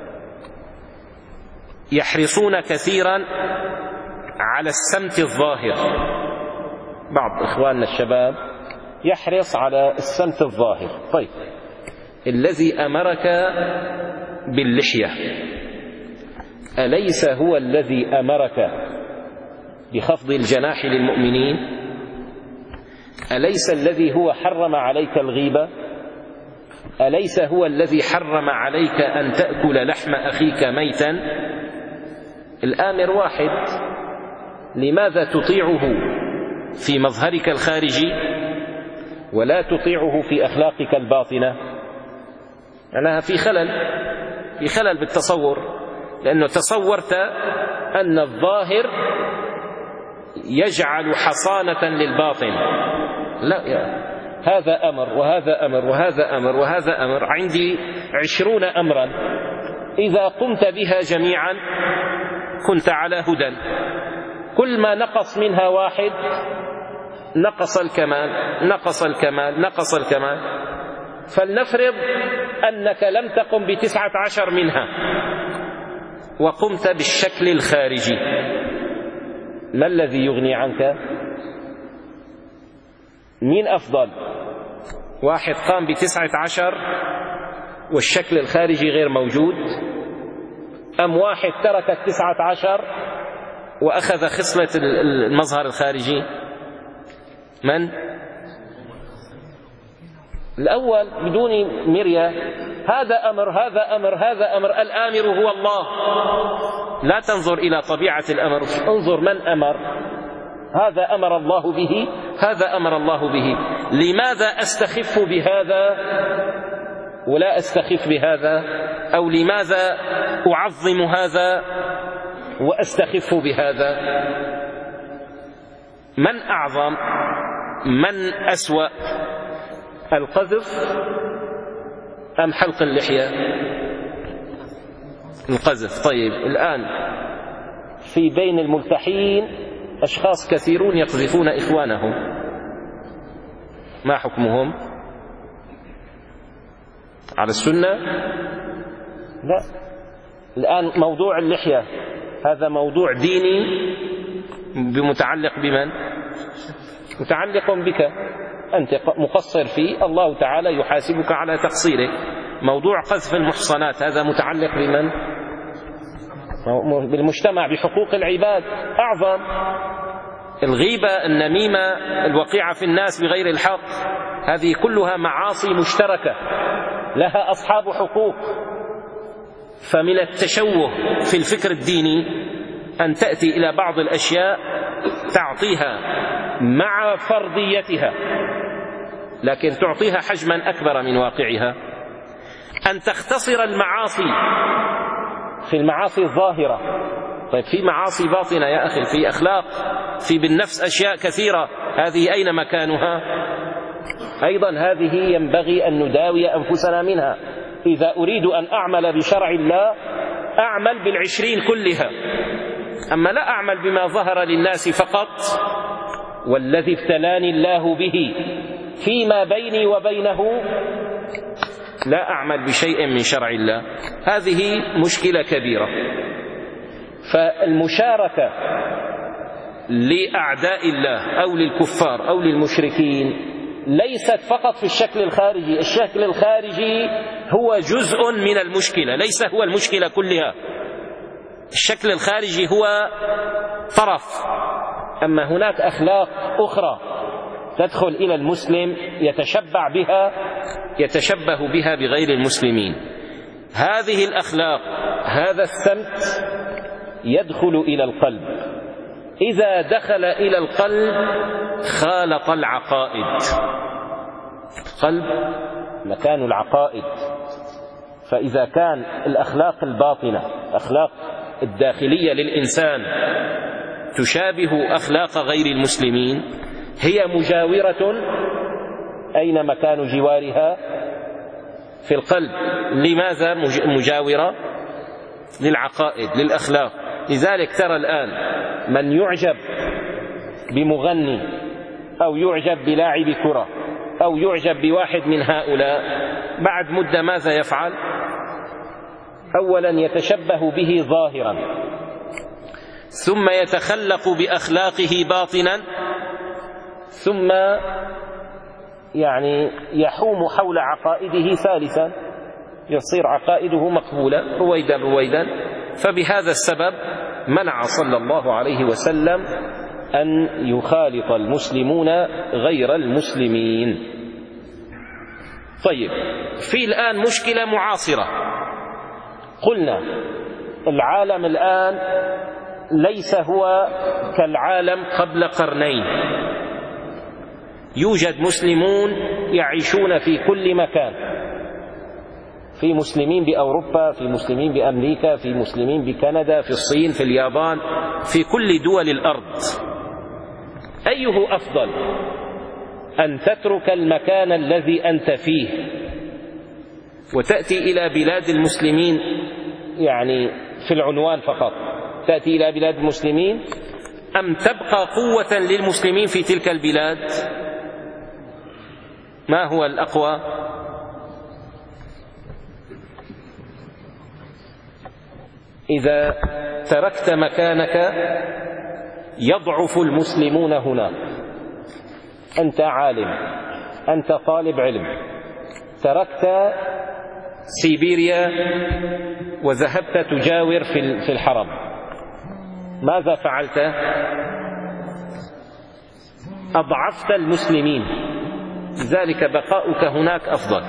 يحرصون كثيرا على السمت الظاهر. بعض إخواننا الشباب يحرص على السمت الظاهر. طيب، الذي أمرك باللحية أليس هو الذي أمرك بخفض الجناح للمؤمنين؟ أليس الذي هو حرم عليك الغيبة؟ أليس هو الذي حرم عليك أن تأكل لحم أخيك ميتا؟ الآمر واحد، لماذا تطيعه في مظهرك الخارجي ولا تطيعه في أخلاقك الباطنة؟ أنها في خلل في خلل بالتصور، لأنه تصورت أن الظاهر يجعل حصانة للباطن. لا يا. هذا أمر وهذا أمر وهذا أمر وهذا أمر، عندي عشرون أمرا، إذا قمت بها جميعا كنت على هدى. كل ما نقص منها واحد نقص الكمال نقص الكمال نقص الكمال. فلنفرض أنك لم تقم بتسعة عشر منها وقمت بالشكل الخارجي، ما الذي يغني عنك؟ مين أفضل؟ واحد قام بتسعة عشر والشكل الخارجي غير موجود، أم واحد ترك التسعة عشر وأخذ خصلة المظهر الخارجي؟ من؟ الأول بدون مرية. هذا أمر هذا أمر هذا أمر، الآمر هو الله. لا تنظر إلى طبيعة الأمر، انظر من أمر. هذا أمر الله به، هذا أمر الله به. لماذا أستخف بهذا ولا أستخف بهذا؟ أو لماذا أعظم هذا وأستخف بهذا؟ من أعظم؟ من أسوأ؟ القذف أم حلق اللحية؟ القذف. طيب، الآن في بين الملتحين أشخاص كثيرون يقذفون إخوانهم، ما حكمهم؟ على السنة؟ لا. الآن موضوع اللحية هذا موضوع ديني بمتعلق بمن؟ متعلق بك، أنت مقصر فيه، الله تعالى يحاسبك على تقصيرك. موضوع قذف المحصنات هذا متعلق بمن؟ بالمجتمع، بحقوق العباد. أعظم الغيبة، النميمة، الوقيعة في الناس بغير الحق، هذه كلها معاصي مشتركة لها أصحاب حقوق. فمن التشوه في الفكر الديني أن تأتي إلى بعض الأشياء تعطيها مع فرضيتها لكن تعطيها حجما أكبر من واقعها. أن تختصر المعاصي في المعاصي الظاهرة. طيب، في معاصي باطنة يا أخي، في أخلاق، في بالنفس أشياء كثيرة، هذه أين مكانها؟ أيضا هذه ينبغي أن نداوي أنفسنا منها. إذا أريد أن أعمل بشرع الله أعمل بالعشرين كلها، أما لا أعمل بما ظهر للناس فقط. والذي ابتلاني الله به فيما بيني وبينه لا أعمل بشيء من شرع الله، هذه مشكلة كبيرة. فالمشاركة لأعداء الله أو للكفار أو للمشركين ليست فقط في الشكل الخارجي. الشكل الخارجي هو جزء من المشكلة، ليس هو المشكلة كلها. الشكل الخارجي هو طرف، أما هناك أخلاق أخرى تدخل إلى المسلم يتشبع بها يتشبه بها بغير المسلمين. هذه الأخلاق، هذا السمت يدخل إلى القلب. إذا دخل إلى القلب خالط العقائد. القلب مكان العقائد، فإذا كان الأخلاق الباطنة، الأخلاق الداخلية للإنسان تشابه أخلاق غير المسلمين، هي مجاورة، أين مكان جوارها؟ في القلب. لماذا مجاورة؟ للعقائد، للأخلاق. لذلك ترى الآن من يعجب بمغني أو يعجب بلاعب كرة أو يعجب بواحد من هؤلاء، بعد مدة ماذا يفعل؟ أولا يتشبه به ظاهرا، ثم يتخلق بأخلاقه باطنا، ثم يعني يحوم حول عقائده ثالثا، يصير عقائده مقبولة رويدا رويدا. فبهذا السبب منع صلى الله عليه وسلم أن يخالط المسلمون غير المسلمين. طيب، في الآن مشكلة معاصرة. قلنا العالم الآن ليس هو كالعالم قبل قرنين، يوجد مسلمون يعيشون في كل مكان، في مسلمين بأوروبا، في مسلمين بأمريكا، في مسلمين بكندا، في الصين، في اليابان، في كل دول الأرض. أيه أفضل؟ أن تترك المكان الذي أنت فيه وتأتي إلى بلاد المسلمين، يعني في العنوان فقط تأتي إلى بلاد المسلمين، أم تبقى قوة للمسلمين في تلك البلاد؟ ما هو الأقوى؟ إذا تركت مكانك يضعف المسلمون هناك. أنت عالم، أنت طالب علم، تركت سيبيريا وذهبت تجاور في الحرم، ماذا فعلت؟ أضعفت المسلمين، لذلك بقاؤك هناك أفضل.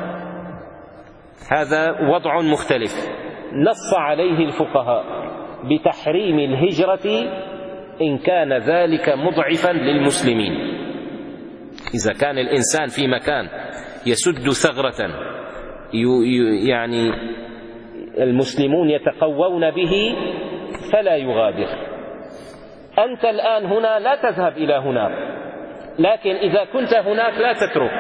هذا وضع مختلف نص عليه الفقهاء بتحريم الهجرة إن كان ذلك مضعفا للمسلمين. إذا كان الإنسان في مكان يسد ثغرة يعني المسلمون يتقوون به فلا يغادر. أنت الآن هنا لا تذهب إلى هناك، لكن إذا كنت هناك لا تترك.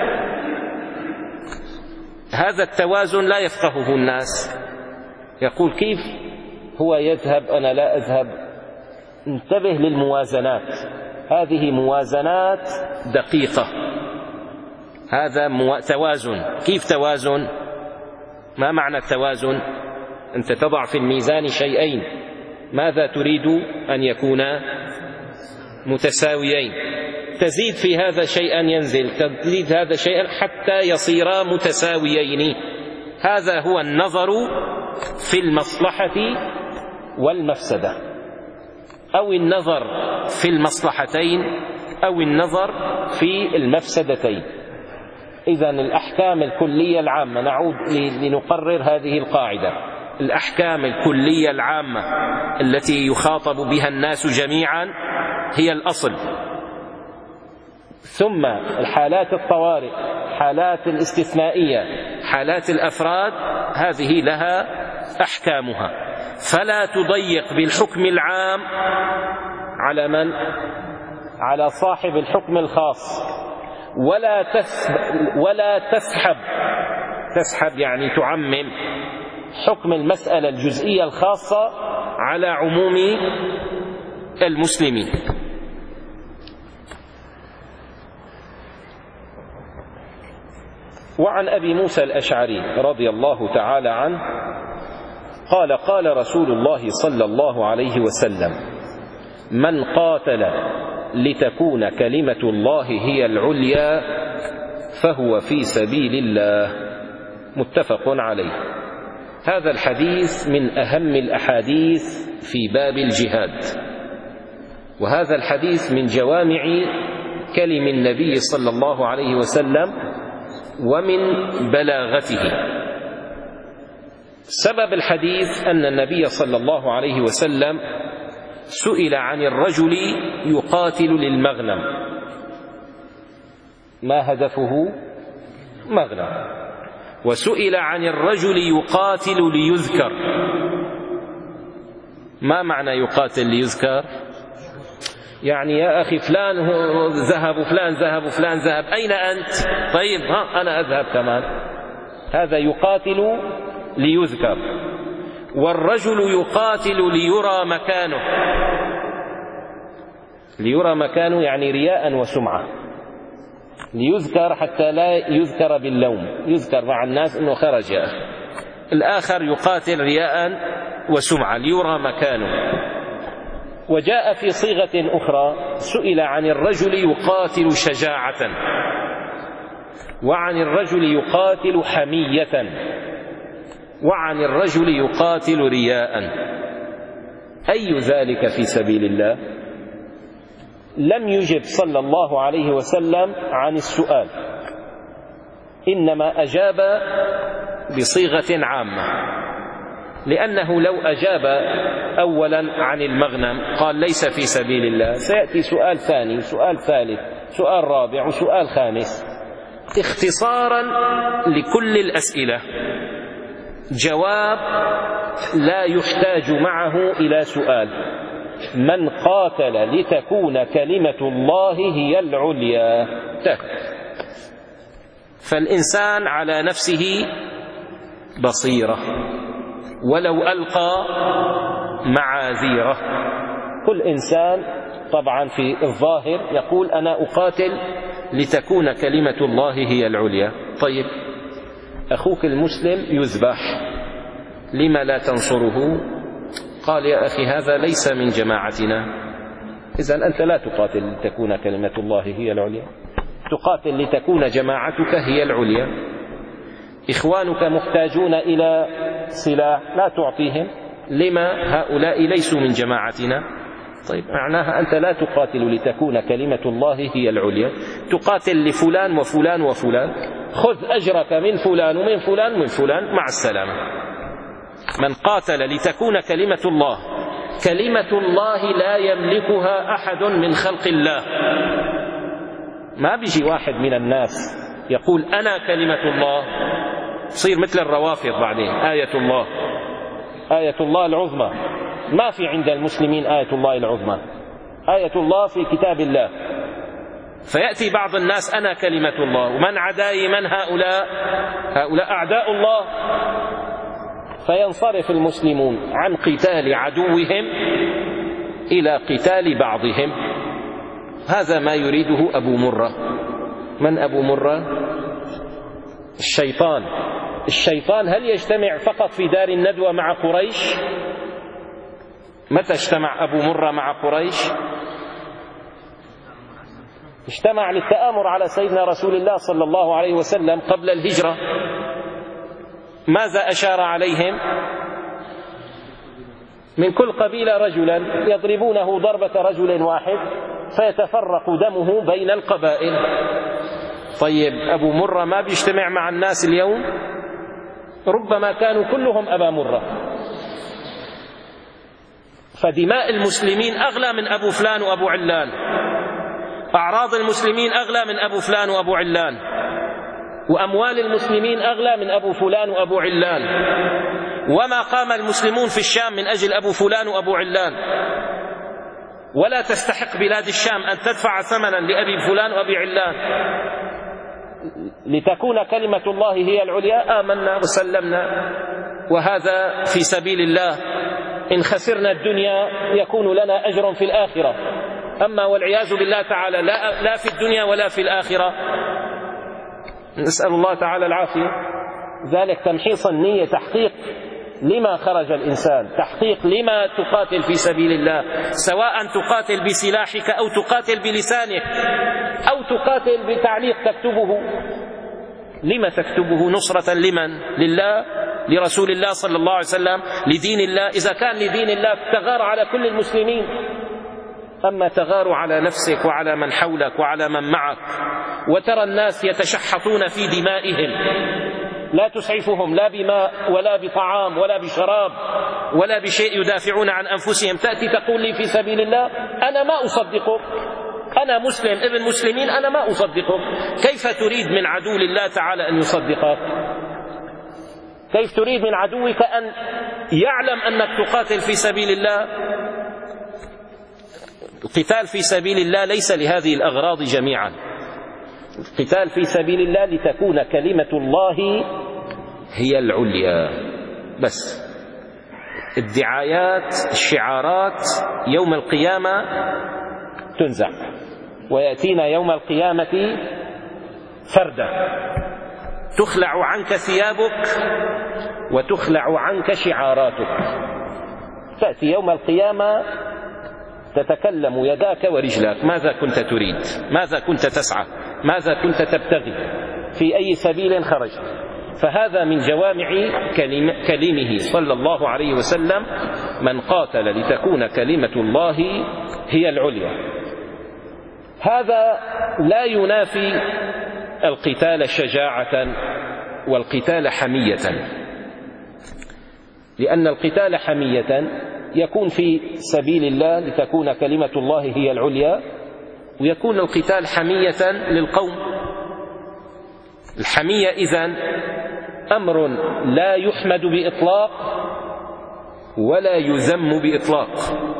هذا التوازن لا يفقهه الناس. يقول كيف هو يذهب أنا لا أذهب؟ انتبه للموازنات، هذه موازنات دقيقة، هذا مو... توازن. كيف توازن؟ ما معنى التوازن؟ أنت تضع في الميزان شيئين، ماذا تريد أن يكونا؟ متساويين. تزيد في هذا شيئا ينزل، تزيد هذا شيئا حتى يصيرا متساويين. هذا هو النظر في المصلحة والمفسدة، أو النظر في المصلحتين أو النظر في المفسدتين. إذن الأحكام الكلية العامة، نعود لنقرر هذه القاعدة، الأحكام الكلية العامة التي يخاطب بها الناس جميعا هي الأصل، ثم الحالات الطوارئ، حالات الاستثنائية، حالات الأفراد، هذه لها أحكامها. فلا تضيق بالحكم العام على من؟ على صاحب الحكم الخاص، ولا ولا تسحب تسحب يعني تعمم حكم المسألة الجزئية الخاصة على عموم المسلمين. وعن أبي موسى الأشعري رضي الله تعالى عنه قال قال رسول الله صلى الله عليه وسلم: من قاتل لتكون كلمة الله هي العليا فهو في سبيل الله. متفق عليه. هذا الحديث من أهم الأحاديث في باب الجهاد، وهذا الحديث من جوامع كلم النبي صلى الله عليه وسلم ومن بلاغته. سبب الحديث أن النبي صلى الله عليه وسلم سئل عن الرجل يقاتل للمغنم، ما هدفه؟ مغنم. وسئل عن الرجل يقاتل ليذكر، ما معنى يقاتل ليذكر؟ يعني يا أخي فلان ذهب، فلان ذهب، فلان ذهب، أين أنت؟ طيب ها أنا أذهب كمان. هذا يقاتل ليذكر، والرجل يقاتل ليرى مكانه. ليرى مكانه يعني رياء وسمعة، ليذكر حتى لا يذكر باللوم، يذكر مع الناس أنه خرج. الآخر يقاتل رياء وسمعة ليرى مكانه. وجاء في صيغة أخرى سئل عن الرجل يقاتل شجاعة، وعن الرجل يقاتل حمية، وعن الرجل يقاتل رياء، أي ذلك في سبيل الله؟ لم يجب صلى الله عليه وسلم عن السؤال، إنما أجاب بصيغة عامة، لأنه لو أجاب أولا عن المغنم قال ليس في سبيل الله، سيأتي سؤال ثاني، سؤال ثالث، سؤال رابع، وسؤال خامس. اختصارا لكل الأسئلة جواب لا يحتاج معه إلى سؤال: من قاتل لتكون كلمة الله هي العليا. فالإنسان على نفسه بصيرة ولو ألقى معاذيره. كل إنسان طبعا في الظاهر يقول أنا أقاتل لتكون كلمة الله هي العليا. طيب، أخوك المسلم يذبح، لما لا تنصره؟ قال يا أخي هذا ليس من جماعتنا. إذن أنت لا تقاتل لتكون كلمة الله هي العليا، تقاتل لتكون جماعتك هي العليا. إخوانك محتاجون إلى سلاح، لا تعطيهم، لما؟ هؤلاء ليسوا من جماعتنا. طيب، معناها أنت لا تقاتل لتكون كلمة الله هي العليا، تقاتل لفلان وفلان وفلان، خذ أجرك من فلان ومن فلان ومن فلان، مع السلامة. من قاتل لتكون كلمة الله، كلمة الله لا يملكها أحد من خلق الله. ما بيجي واحد من الناس يقول أنا كلمة الله، صير مثل الروافض بعدين آية الله، آية الله العظمى. ما في عند المسلمين آية الله العظمى، آية الله في كتاب الله. فيأتي بعض الناس أنا كلمة الله، ومن عداي من هؤلاء؟ هؤلاء أعداء الله. فينصرف المسلمون عن قتال عدوهم إلى قتال بعضهم. هذا ما يريده أبو مرة. من أبو مرة؟ الشيطان. الشيطان هل يجتمع فقط في دار الندوة مع قريش؟ متى اجتمع أبو مرة مع قريش؟ اجتمع للتآمر على سيدنا رسول الله صلى الله عليه وسلم قبل الهجرة. ماذا أشار عليهم؟ من كل قبيلة رجلا يضربونه ضربة رجل واحد فيتفرق دمه بين القبائل. طيب، أبو مرة ما بيجتمع مع الناس اليوم؟ ربما كانوا كلهم أبا مرة. فدماء المسلمين أغلى من أبو فلان وأبو علان، أعراض المسلمين أغلى من أبو فلان وأبو علان، وأموال المسلمين أغلى من أبو فلان وأبو علان. وما قام المسلمون في الشام من أجل أبو فلان وأبو علان، ولا تستحق بلاد الشام أن تدفع ثمنا لأبي فلان وأبي علان. لتكون كلمة الله هي العليا، آمنا وسلمنا، وهذا في سبيل الله. إن خسرنا الدنيا يكون لنا أجر في الآخرة، أما والعياذ بالله تعالى لا, لا في الدنيا ولا في الآخرة. نسأل الله تعالى العافية. ذلك تمحيص النية، تحقيق لما خرج الإنسان، تحقيق لما تقاتل في سبيل الله، سواء تقاتل بسلاحك أو تقاتل بلسانك أو تقاتل بتعليق تكتبه. لما تكتبه؟ نصرة لمن؟ لله، لرسول الله صلى الله عليه وسلم، لدين الله. إذا كان لدين الله تغار على كل المسلمين، أما تغار على نفسك وعلى من حولك وعلى من معك، وترى الناس يتشحطون في دمائهم، لا تسعفهم لا بماء ولا بطعام ولا بشراب ولا بشيء يدافعون عن أنفسهم، تأتي تقول لي في سبيل الله؟ أنا ما أصدقك، أنا مسلم ابن مسلمين، أنا ما أصدقك. كيف تريد من عدو الله تعالى أن يصدقك؟ كيف تريد من عدوك أن يعلم أنك تقاتل في سبيل الله؟ القتال في سبيل الله ليس لهذه الأغراض جميعا. القتال في سبيل الله لتكون كلمة الله هي العليا. بس الدعايات الشعارات يوم القيامة تنزع، ويأتينا يوم القيامة فردا، تخلع عنك ثيابك وتخلع عنك شعاراتك. تأتي يوم القيامة تتكلم يداك ورجلاك، ماذا كنت تريد؟ ماذا كنت تسعى؟ ماذا كنت تبتغي؟ في أي سبيل خرجت؟ فهذا من جوامع كلمه صلى الله عليه وسلم: من قاتل لتكون كلمة الله هي العليا. هذا لا ينافي القتال شجاعة والقتال حمية، لأن القتال حمية يكون في سبيل الله لتكون كلمة الله هي العليا، ويكون القتال حمية للقوم. الحمية إذن أمر لا يحمد بإطلاق ولا يذم بإطلاق.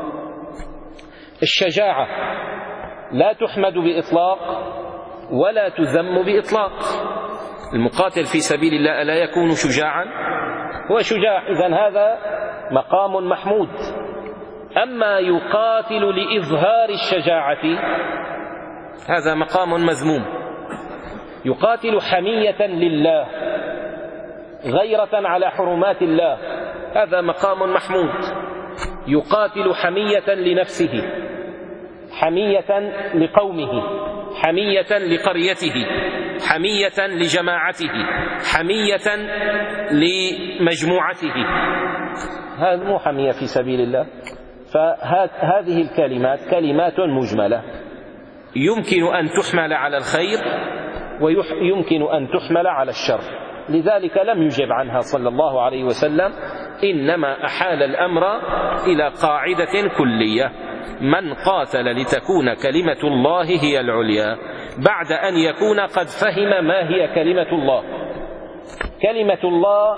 الشجاعة لا تحمد بإطلاق ولا تذم بإطلاق. المقاتل في سبيل الله ألا يكون شجاعا؟ هو شجاع، إذن هذا مقام محمود. أما يقاتل لإظهار الشجاعة هذا مقام مذموم. يقاتل حمية لله، غيرة على حرمات الله، هذا مقام محمود. يقاتل حمية لنفسه، حمية لقومه، حمية لقريته، حمية لجماعته، حمية لمجموعته، هذا مو حمية في سبيل الله. فهذه الكلمات كلمات مجملة يمكن أن تحمل على الخير ويمكن أن تحمل على الشر، لذلك لم يجب عنها صلى الله عليه وسلم، إنما أحال الأمر إلى قاعدة كلية: من قاتل لتكون كلمة الله هي العليا، بعد أن يكون قد فهم ما هي كلمة الله. كلمة الله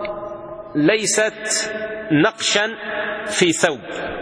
ليست نقشا في ثوب،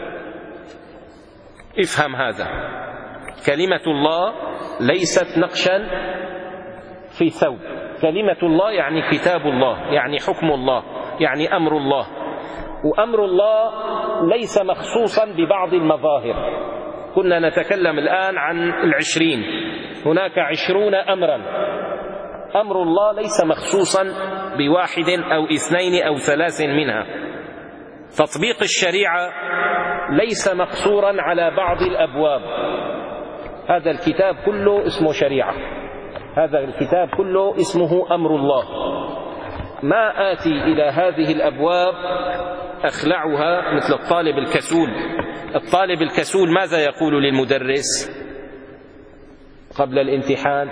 افهم هذا. كلمة الله ليست نقشا في ثوب. كلمة الله يعني كتاب الله، يعني حكم الله، يعني أمر الله. وأمر الله ليس مخصوصا ببعض المظاهر. كنا نتكلم الآن عن العشرين، هناك عشرون أمرا. أمر الله ليس مخصوصا بواحد أو اثنين أو ثلاث منها. تطبيق الشريعة ليس مقصورا على بعض الأبواب. هذا الكتاب كله اسمه شريعة، هذا الكتاب كله اسمه أمر الله. ما آتي إلى هذه الأبواب أخلعها مثل الطالب الكسول. الطالب الكسول ماذا يقول للمدرس قبل الامتحان؟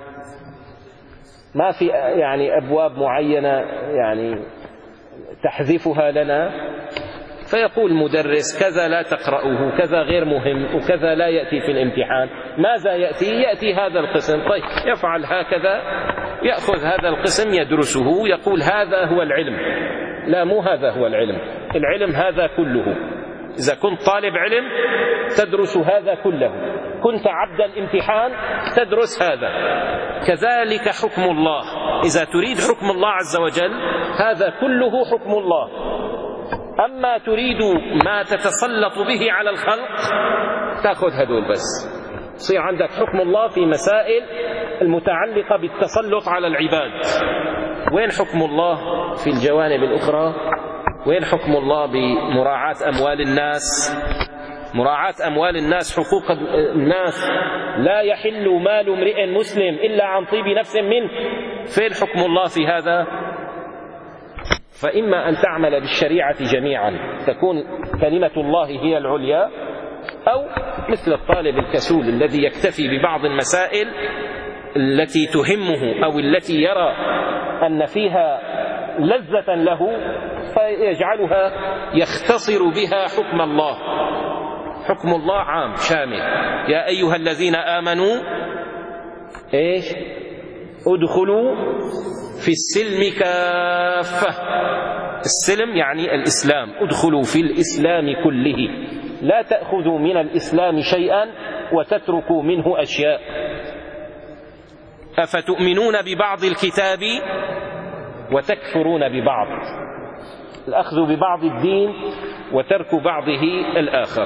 ما في يعني أبواب معينة يعني تحذفها لنا، فيقول المدرس كذا لا تقرأه، كذا غير مهم، وكذا لا يأتي في الامتحان. ماذا يأتي؟ يأتي هذا القسم. طيب يفعل هكذا، يأخذ هذا القسم يدرسه، يقول هذا هو العلم. لا، مو هذا هو العلم. العلم هذا كله. إذا كنت طالب علم تدرس هذا كله، كنت عبد الامتحان تدرس هذا. كذلك حكم الله، إذا تريد حكم الله عز وجل هذا كله حكم الله. أما تريد ما تتسلط به على الخلق تأخذ هذول بس. يصير عندك حكم الله في مسائل المتعلقة بالتسلط على العباد. وين حكم الله في الجوانب الأخرى؟ وين حكم الله بمراعاة أموال الناس؟ مراعاة أموال الناس، حقوق الناس، لا يحل مال امرئ مسلم إلا عن طيب نفس منه. فين حكم الله في هذا؟ فإما أن تعمل بالشريعة جميعا تكون كلمة الله هي العليا، أو مثل الطالب الكسول الذي يكتفي ببعض المسائل التي تهمه أو التي يرى أن فيها لذة له فيجعلها يختصر بها حكم الله. حكم الله عام شامل: يا أيها الذين آمنوا إيش ادخلوا في السلم كافة. السلم يعني الإسلام، ادخلوا في الإسلام كله، لا تأخذوا من الإسلام شيئا وتتركوا منه أشياء. أفتؤمنون ببعض الكتاب وتكفرون ببعض، الأخذ ببعض الدين وترك بعضه الآخر.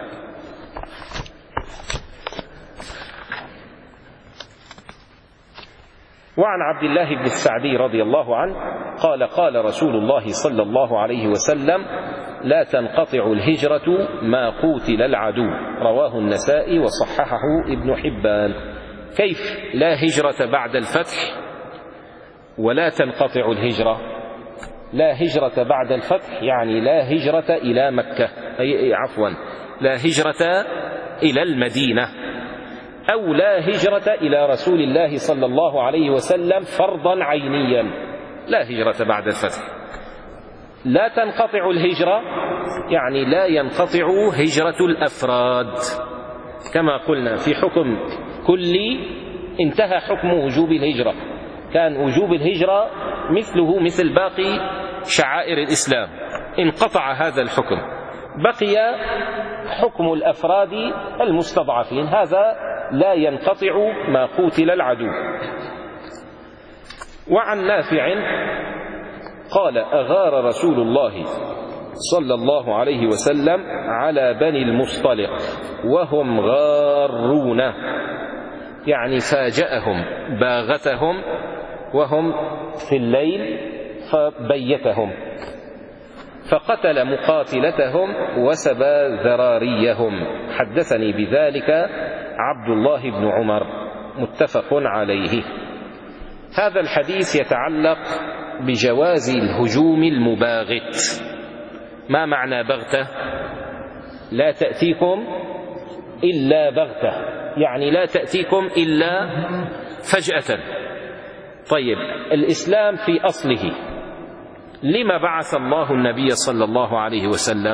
وعن عبد الله بن السعدي رضي الله عنه قال قال رسول الله صلى الله عليه وسلم: لا تنقطع الهجرة ما قوتل العدو، رواه النسائي وصححه ابن حبان. كيف لا هجرة بعد الفتح ولا تنقطع الهجرة؟ لا هجرة بعد الفتح يعني لا هجرة إلى مكة، أي عفوا لا هجرة إلى المدينة، أو لا هجرة إلى رسول الله صلى الله عليه وسلم فرضا عينيا، لا هجرة بعد الفتح. لا تنقطع الهجرة يعني لا ينقطع هجرة الأفراد، كما قلنا في حكم كلي انتهى حكم وجوب الهجرة، كان وجوب الهجرة مثله مثل باقي شعائر الإسلام، انقطع هذا الحكم، بقي حكم الأفراد المستضعفين، هذا لا ينقطع ما قوتل العدو. وعن نافع قال: أغار رسول الله صلى الله عليه وسلم على بني المصطلق وهم غارون، يعني فاجأهم باغتهم وهم في الليل فبيتهم، فقتل مقاتلتهم وسبى ذراريهم. حدثني بذلك عبد الله بن عمر، متفق عليه. هذا الحديث يتعلق بجواز الهجوم المباغت. ما معنى بغتة؟ لا تأتيكم إلا بغتة، يعني لا تأتيكم إلا فجأة. طيب، الإسلام في أصله لما بعث الله النبي صلى الله عليه وسلم؟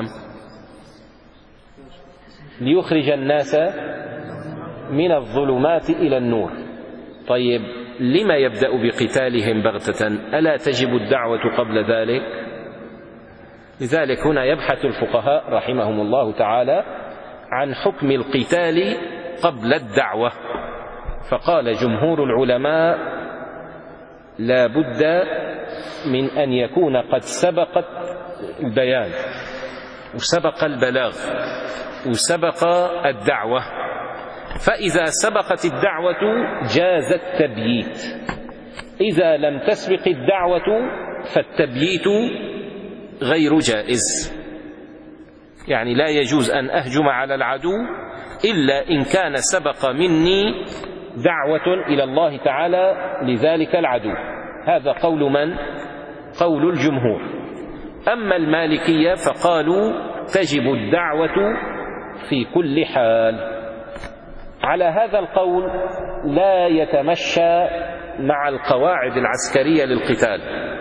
ليخرج الناس من الظلمات إلى النور. طيب، لما يبدأ بقتالهم بغتة؟ ألا تجب الدعوة قبل ذلك؟ لذلك هنا يبحث الفقهاء رحمهم الله تعالى عن حكم القتال قبل الدعوة، فقال جمهور العلماء: لا بد من أن يكون قد سبقت البيان وسبق البلاغ وسبق الدعوة، فإذا سبقت الدعوة جاز التبييت، إذا لم تسبق الدعوة فالتبييت غير جائز، يعني لا يجوز أن أهجم على العدو إلا إن كان سبق مني دعوة إلى الله تعالى لذلك العدو. هذا قول من؟ قول الجمهور. أما المالكية فقالوا تجب الدعوة في كل حال. على هذا القول لا يتمشى مع القواعد العسكرية للقتال.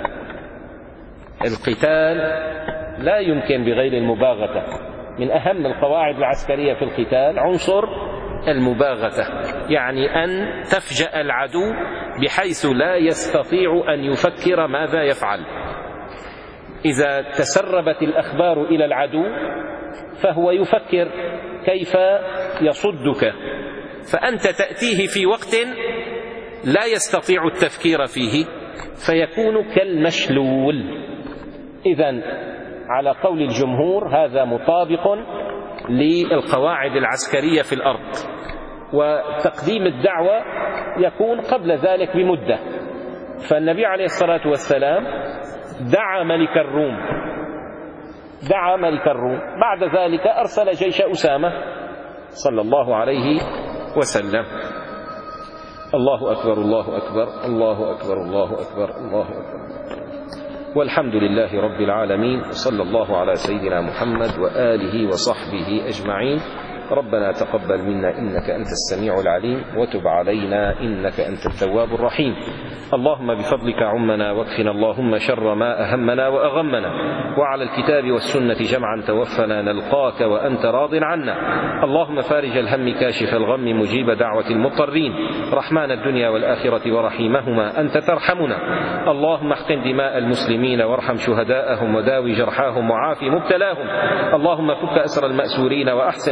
القتال لا يمكن بغير المباغتة، من أهم القواعد العسكرية في القتال عنصر المباغتة، يعني أن تفجأ العدو بحيث لا يستطيع أن يفكر ماذا يفعل. إذا تسربت الأخبار إلى العدو فهو يفكر كيف يصدك، فأنت تأتيه في وقت لا يستطيع التفكير فيه فيكون كالمشلول. إذن على قول الجمهور هذا مطابق للقواعد العسكرية في الأرض، وتقديم الدعوة يكون قبل ذلك بمدة. فالنبي عليه الصلاة والسلام دعا ملك الروم دعا ملك الروم بعد ذلك أرسل جيش أسامة صلى الله عليه وسلم. الله أكبر الله أكبر الله أكبر الله أكبر الله أكبر، والحمد لله رب العالمين، صلى الله على سيدنا محمد وآله وصحبه أجمعين. ربنا تقبل منا إنك أنت السميع العليم، وتب علينا إنك أنت التواب الرحيم. اللهم بفضلك عمنا واكفنا اللهم شر ما أهمنا وأغمنا، وعلى الكتاب والسنة جمعا توفنا نلقاك وأنت راض عنا. اللهم فارج الهم كاشف الغم مجيب دعوة المضطرين، رحمن الدنيا والآخرة ورحيمهما أنت ترحمنا. اللهم احقن دماء المسلمين وارحم شهداءهم وداوي جرحاهم وعاف مبتلاهم. اللهم فك أسر المأسورين وأحسن خلاصهم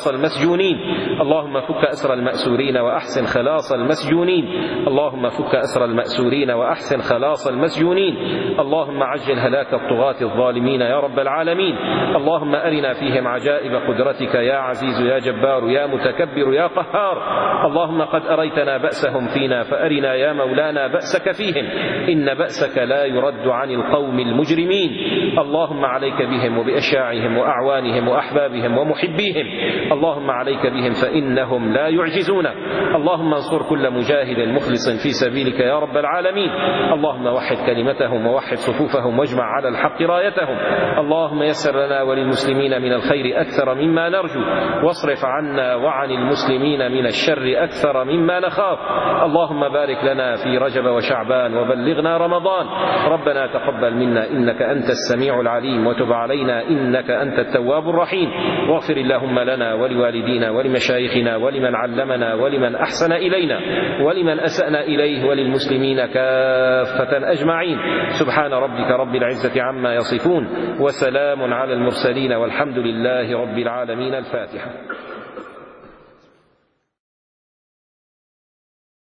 خلاص المسجونين. اللهم فك أسر المأسورين وأحسن خلاص المسجونين. اللهم فك أسر المأسورين وأحسن خلاص المسجونين. اللهم عجل هلاك الطغاة الظالمين يا رب العالمين. اللهم أرنا فيهم عجائب قدرتك يا عزيز يا جبار يا متكبر يا قهار. اللهم قد أريتنا بأسهم فينا فأرنا يا مولانا بأسك فيهم، إن بأسك لا يرد عن القوم المجرمين. اللهم عليك بهم وبأشياعهم وأعوانهم وأحبابهم ومحبيهم. اللهم عليك بهم فإنهم لا يعجزونك. اللهم انصر كل مجاهد مخلص في سبيلك يا رب العالمين. اللهم وحد كلمتهم ووحد صفوفهم واجمع على الحق رايتهم. اللهم يسر لنا وللمسلمين من الخير أكثر مما نرجو، واصرف عنا وعن المسلمين من الشر أكثر مما نخاف. اللهم بارك لنا في رجب وشعبان وبلغنا رمضان. ربنا تقبل منا إنك أنت السميع العليم، وتب علينا إنك أنت التواب الرحيم. واغفر اللهم لنا ولوالدينا ولمشايخنا ولمن علمنا ولمن أحسن إلينا ولمن أسأنا إليه وللمسلمين كافة أجمعين. سبحان ربك رب العزة عما يصفون، وسلام على المرسلين، والحمد لله رب العالمين. الفاتحة.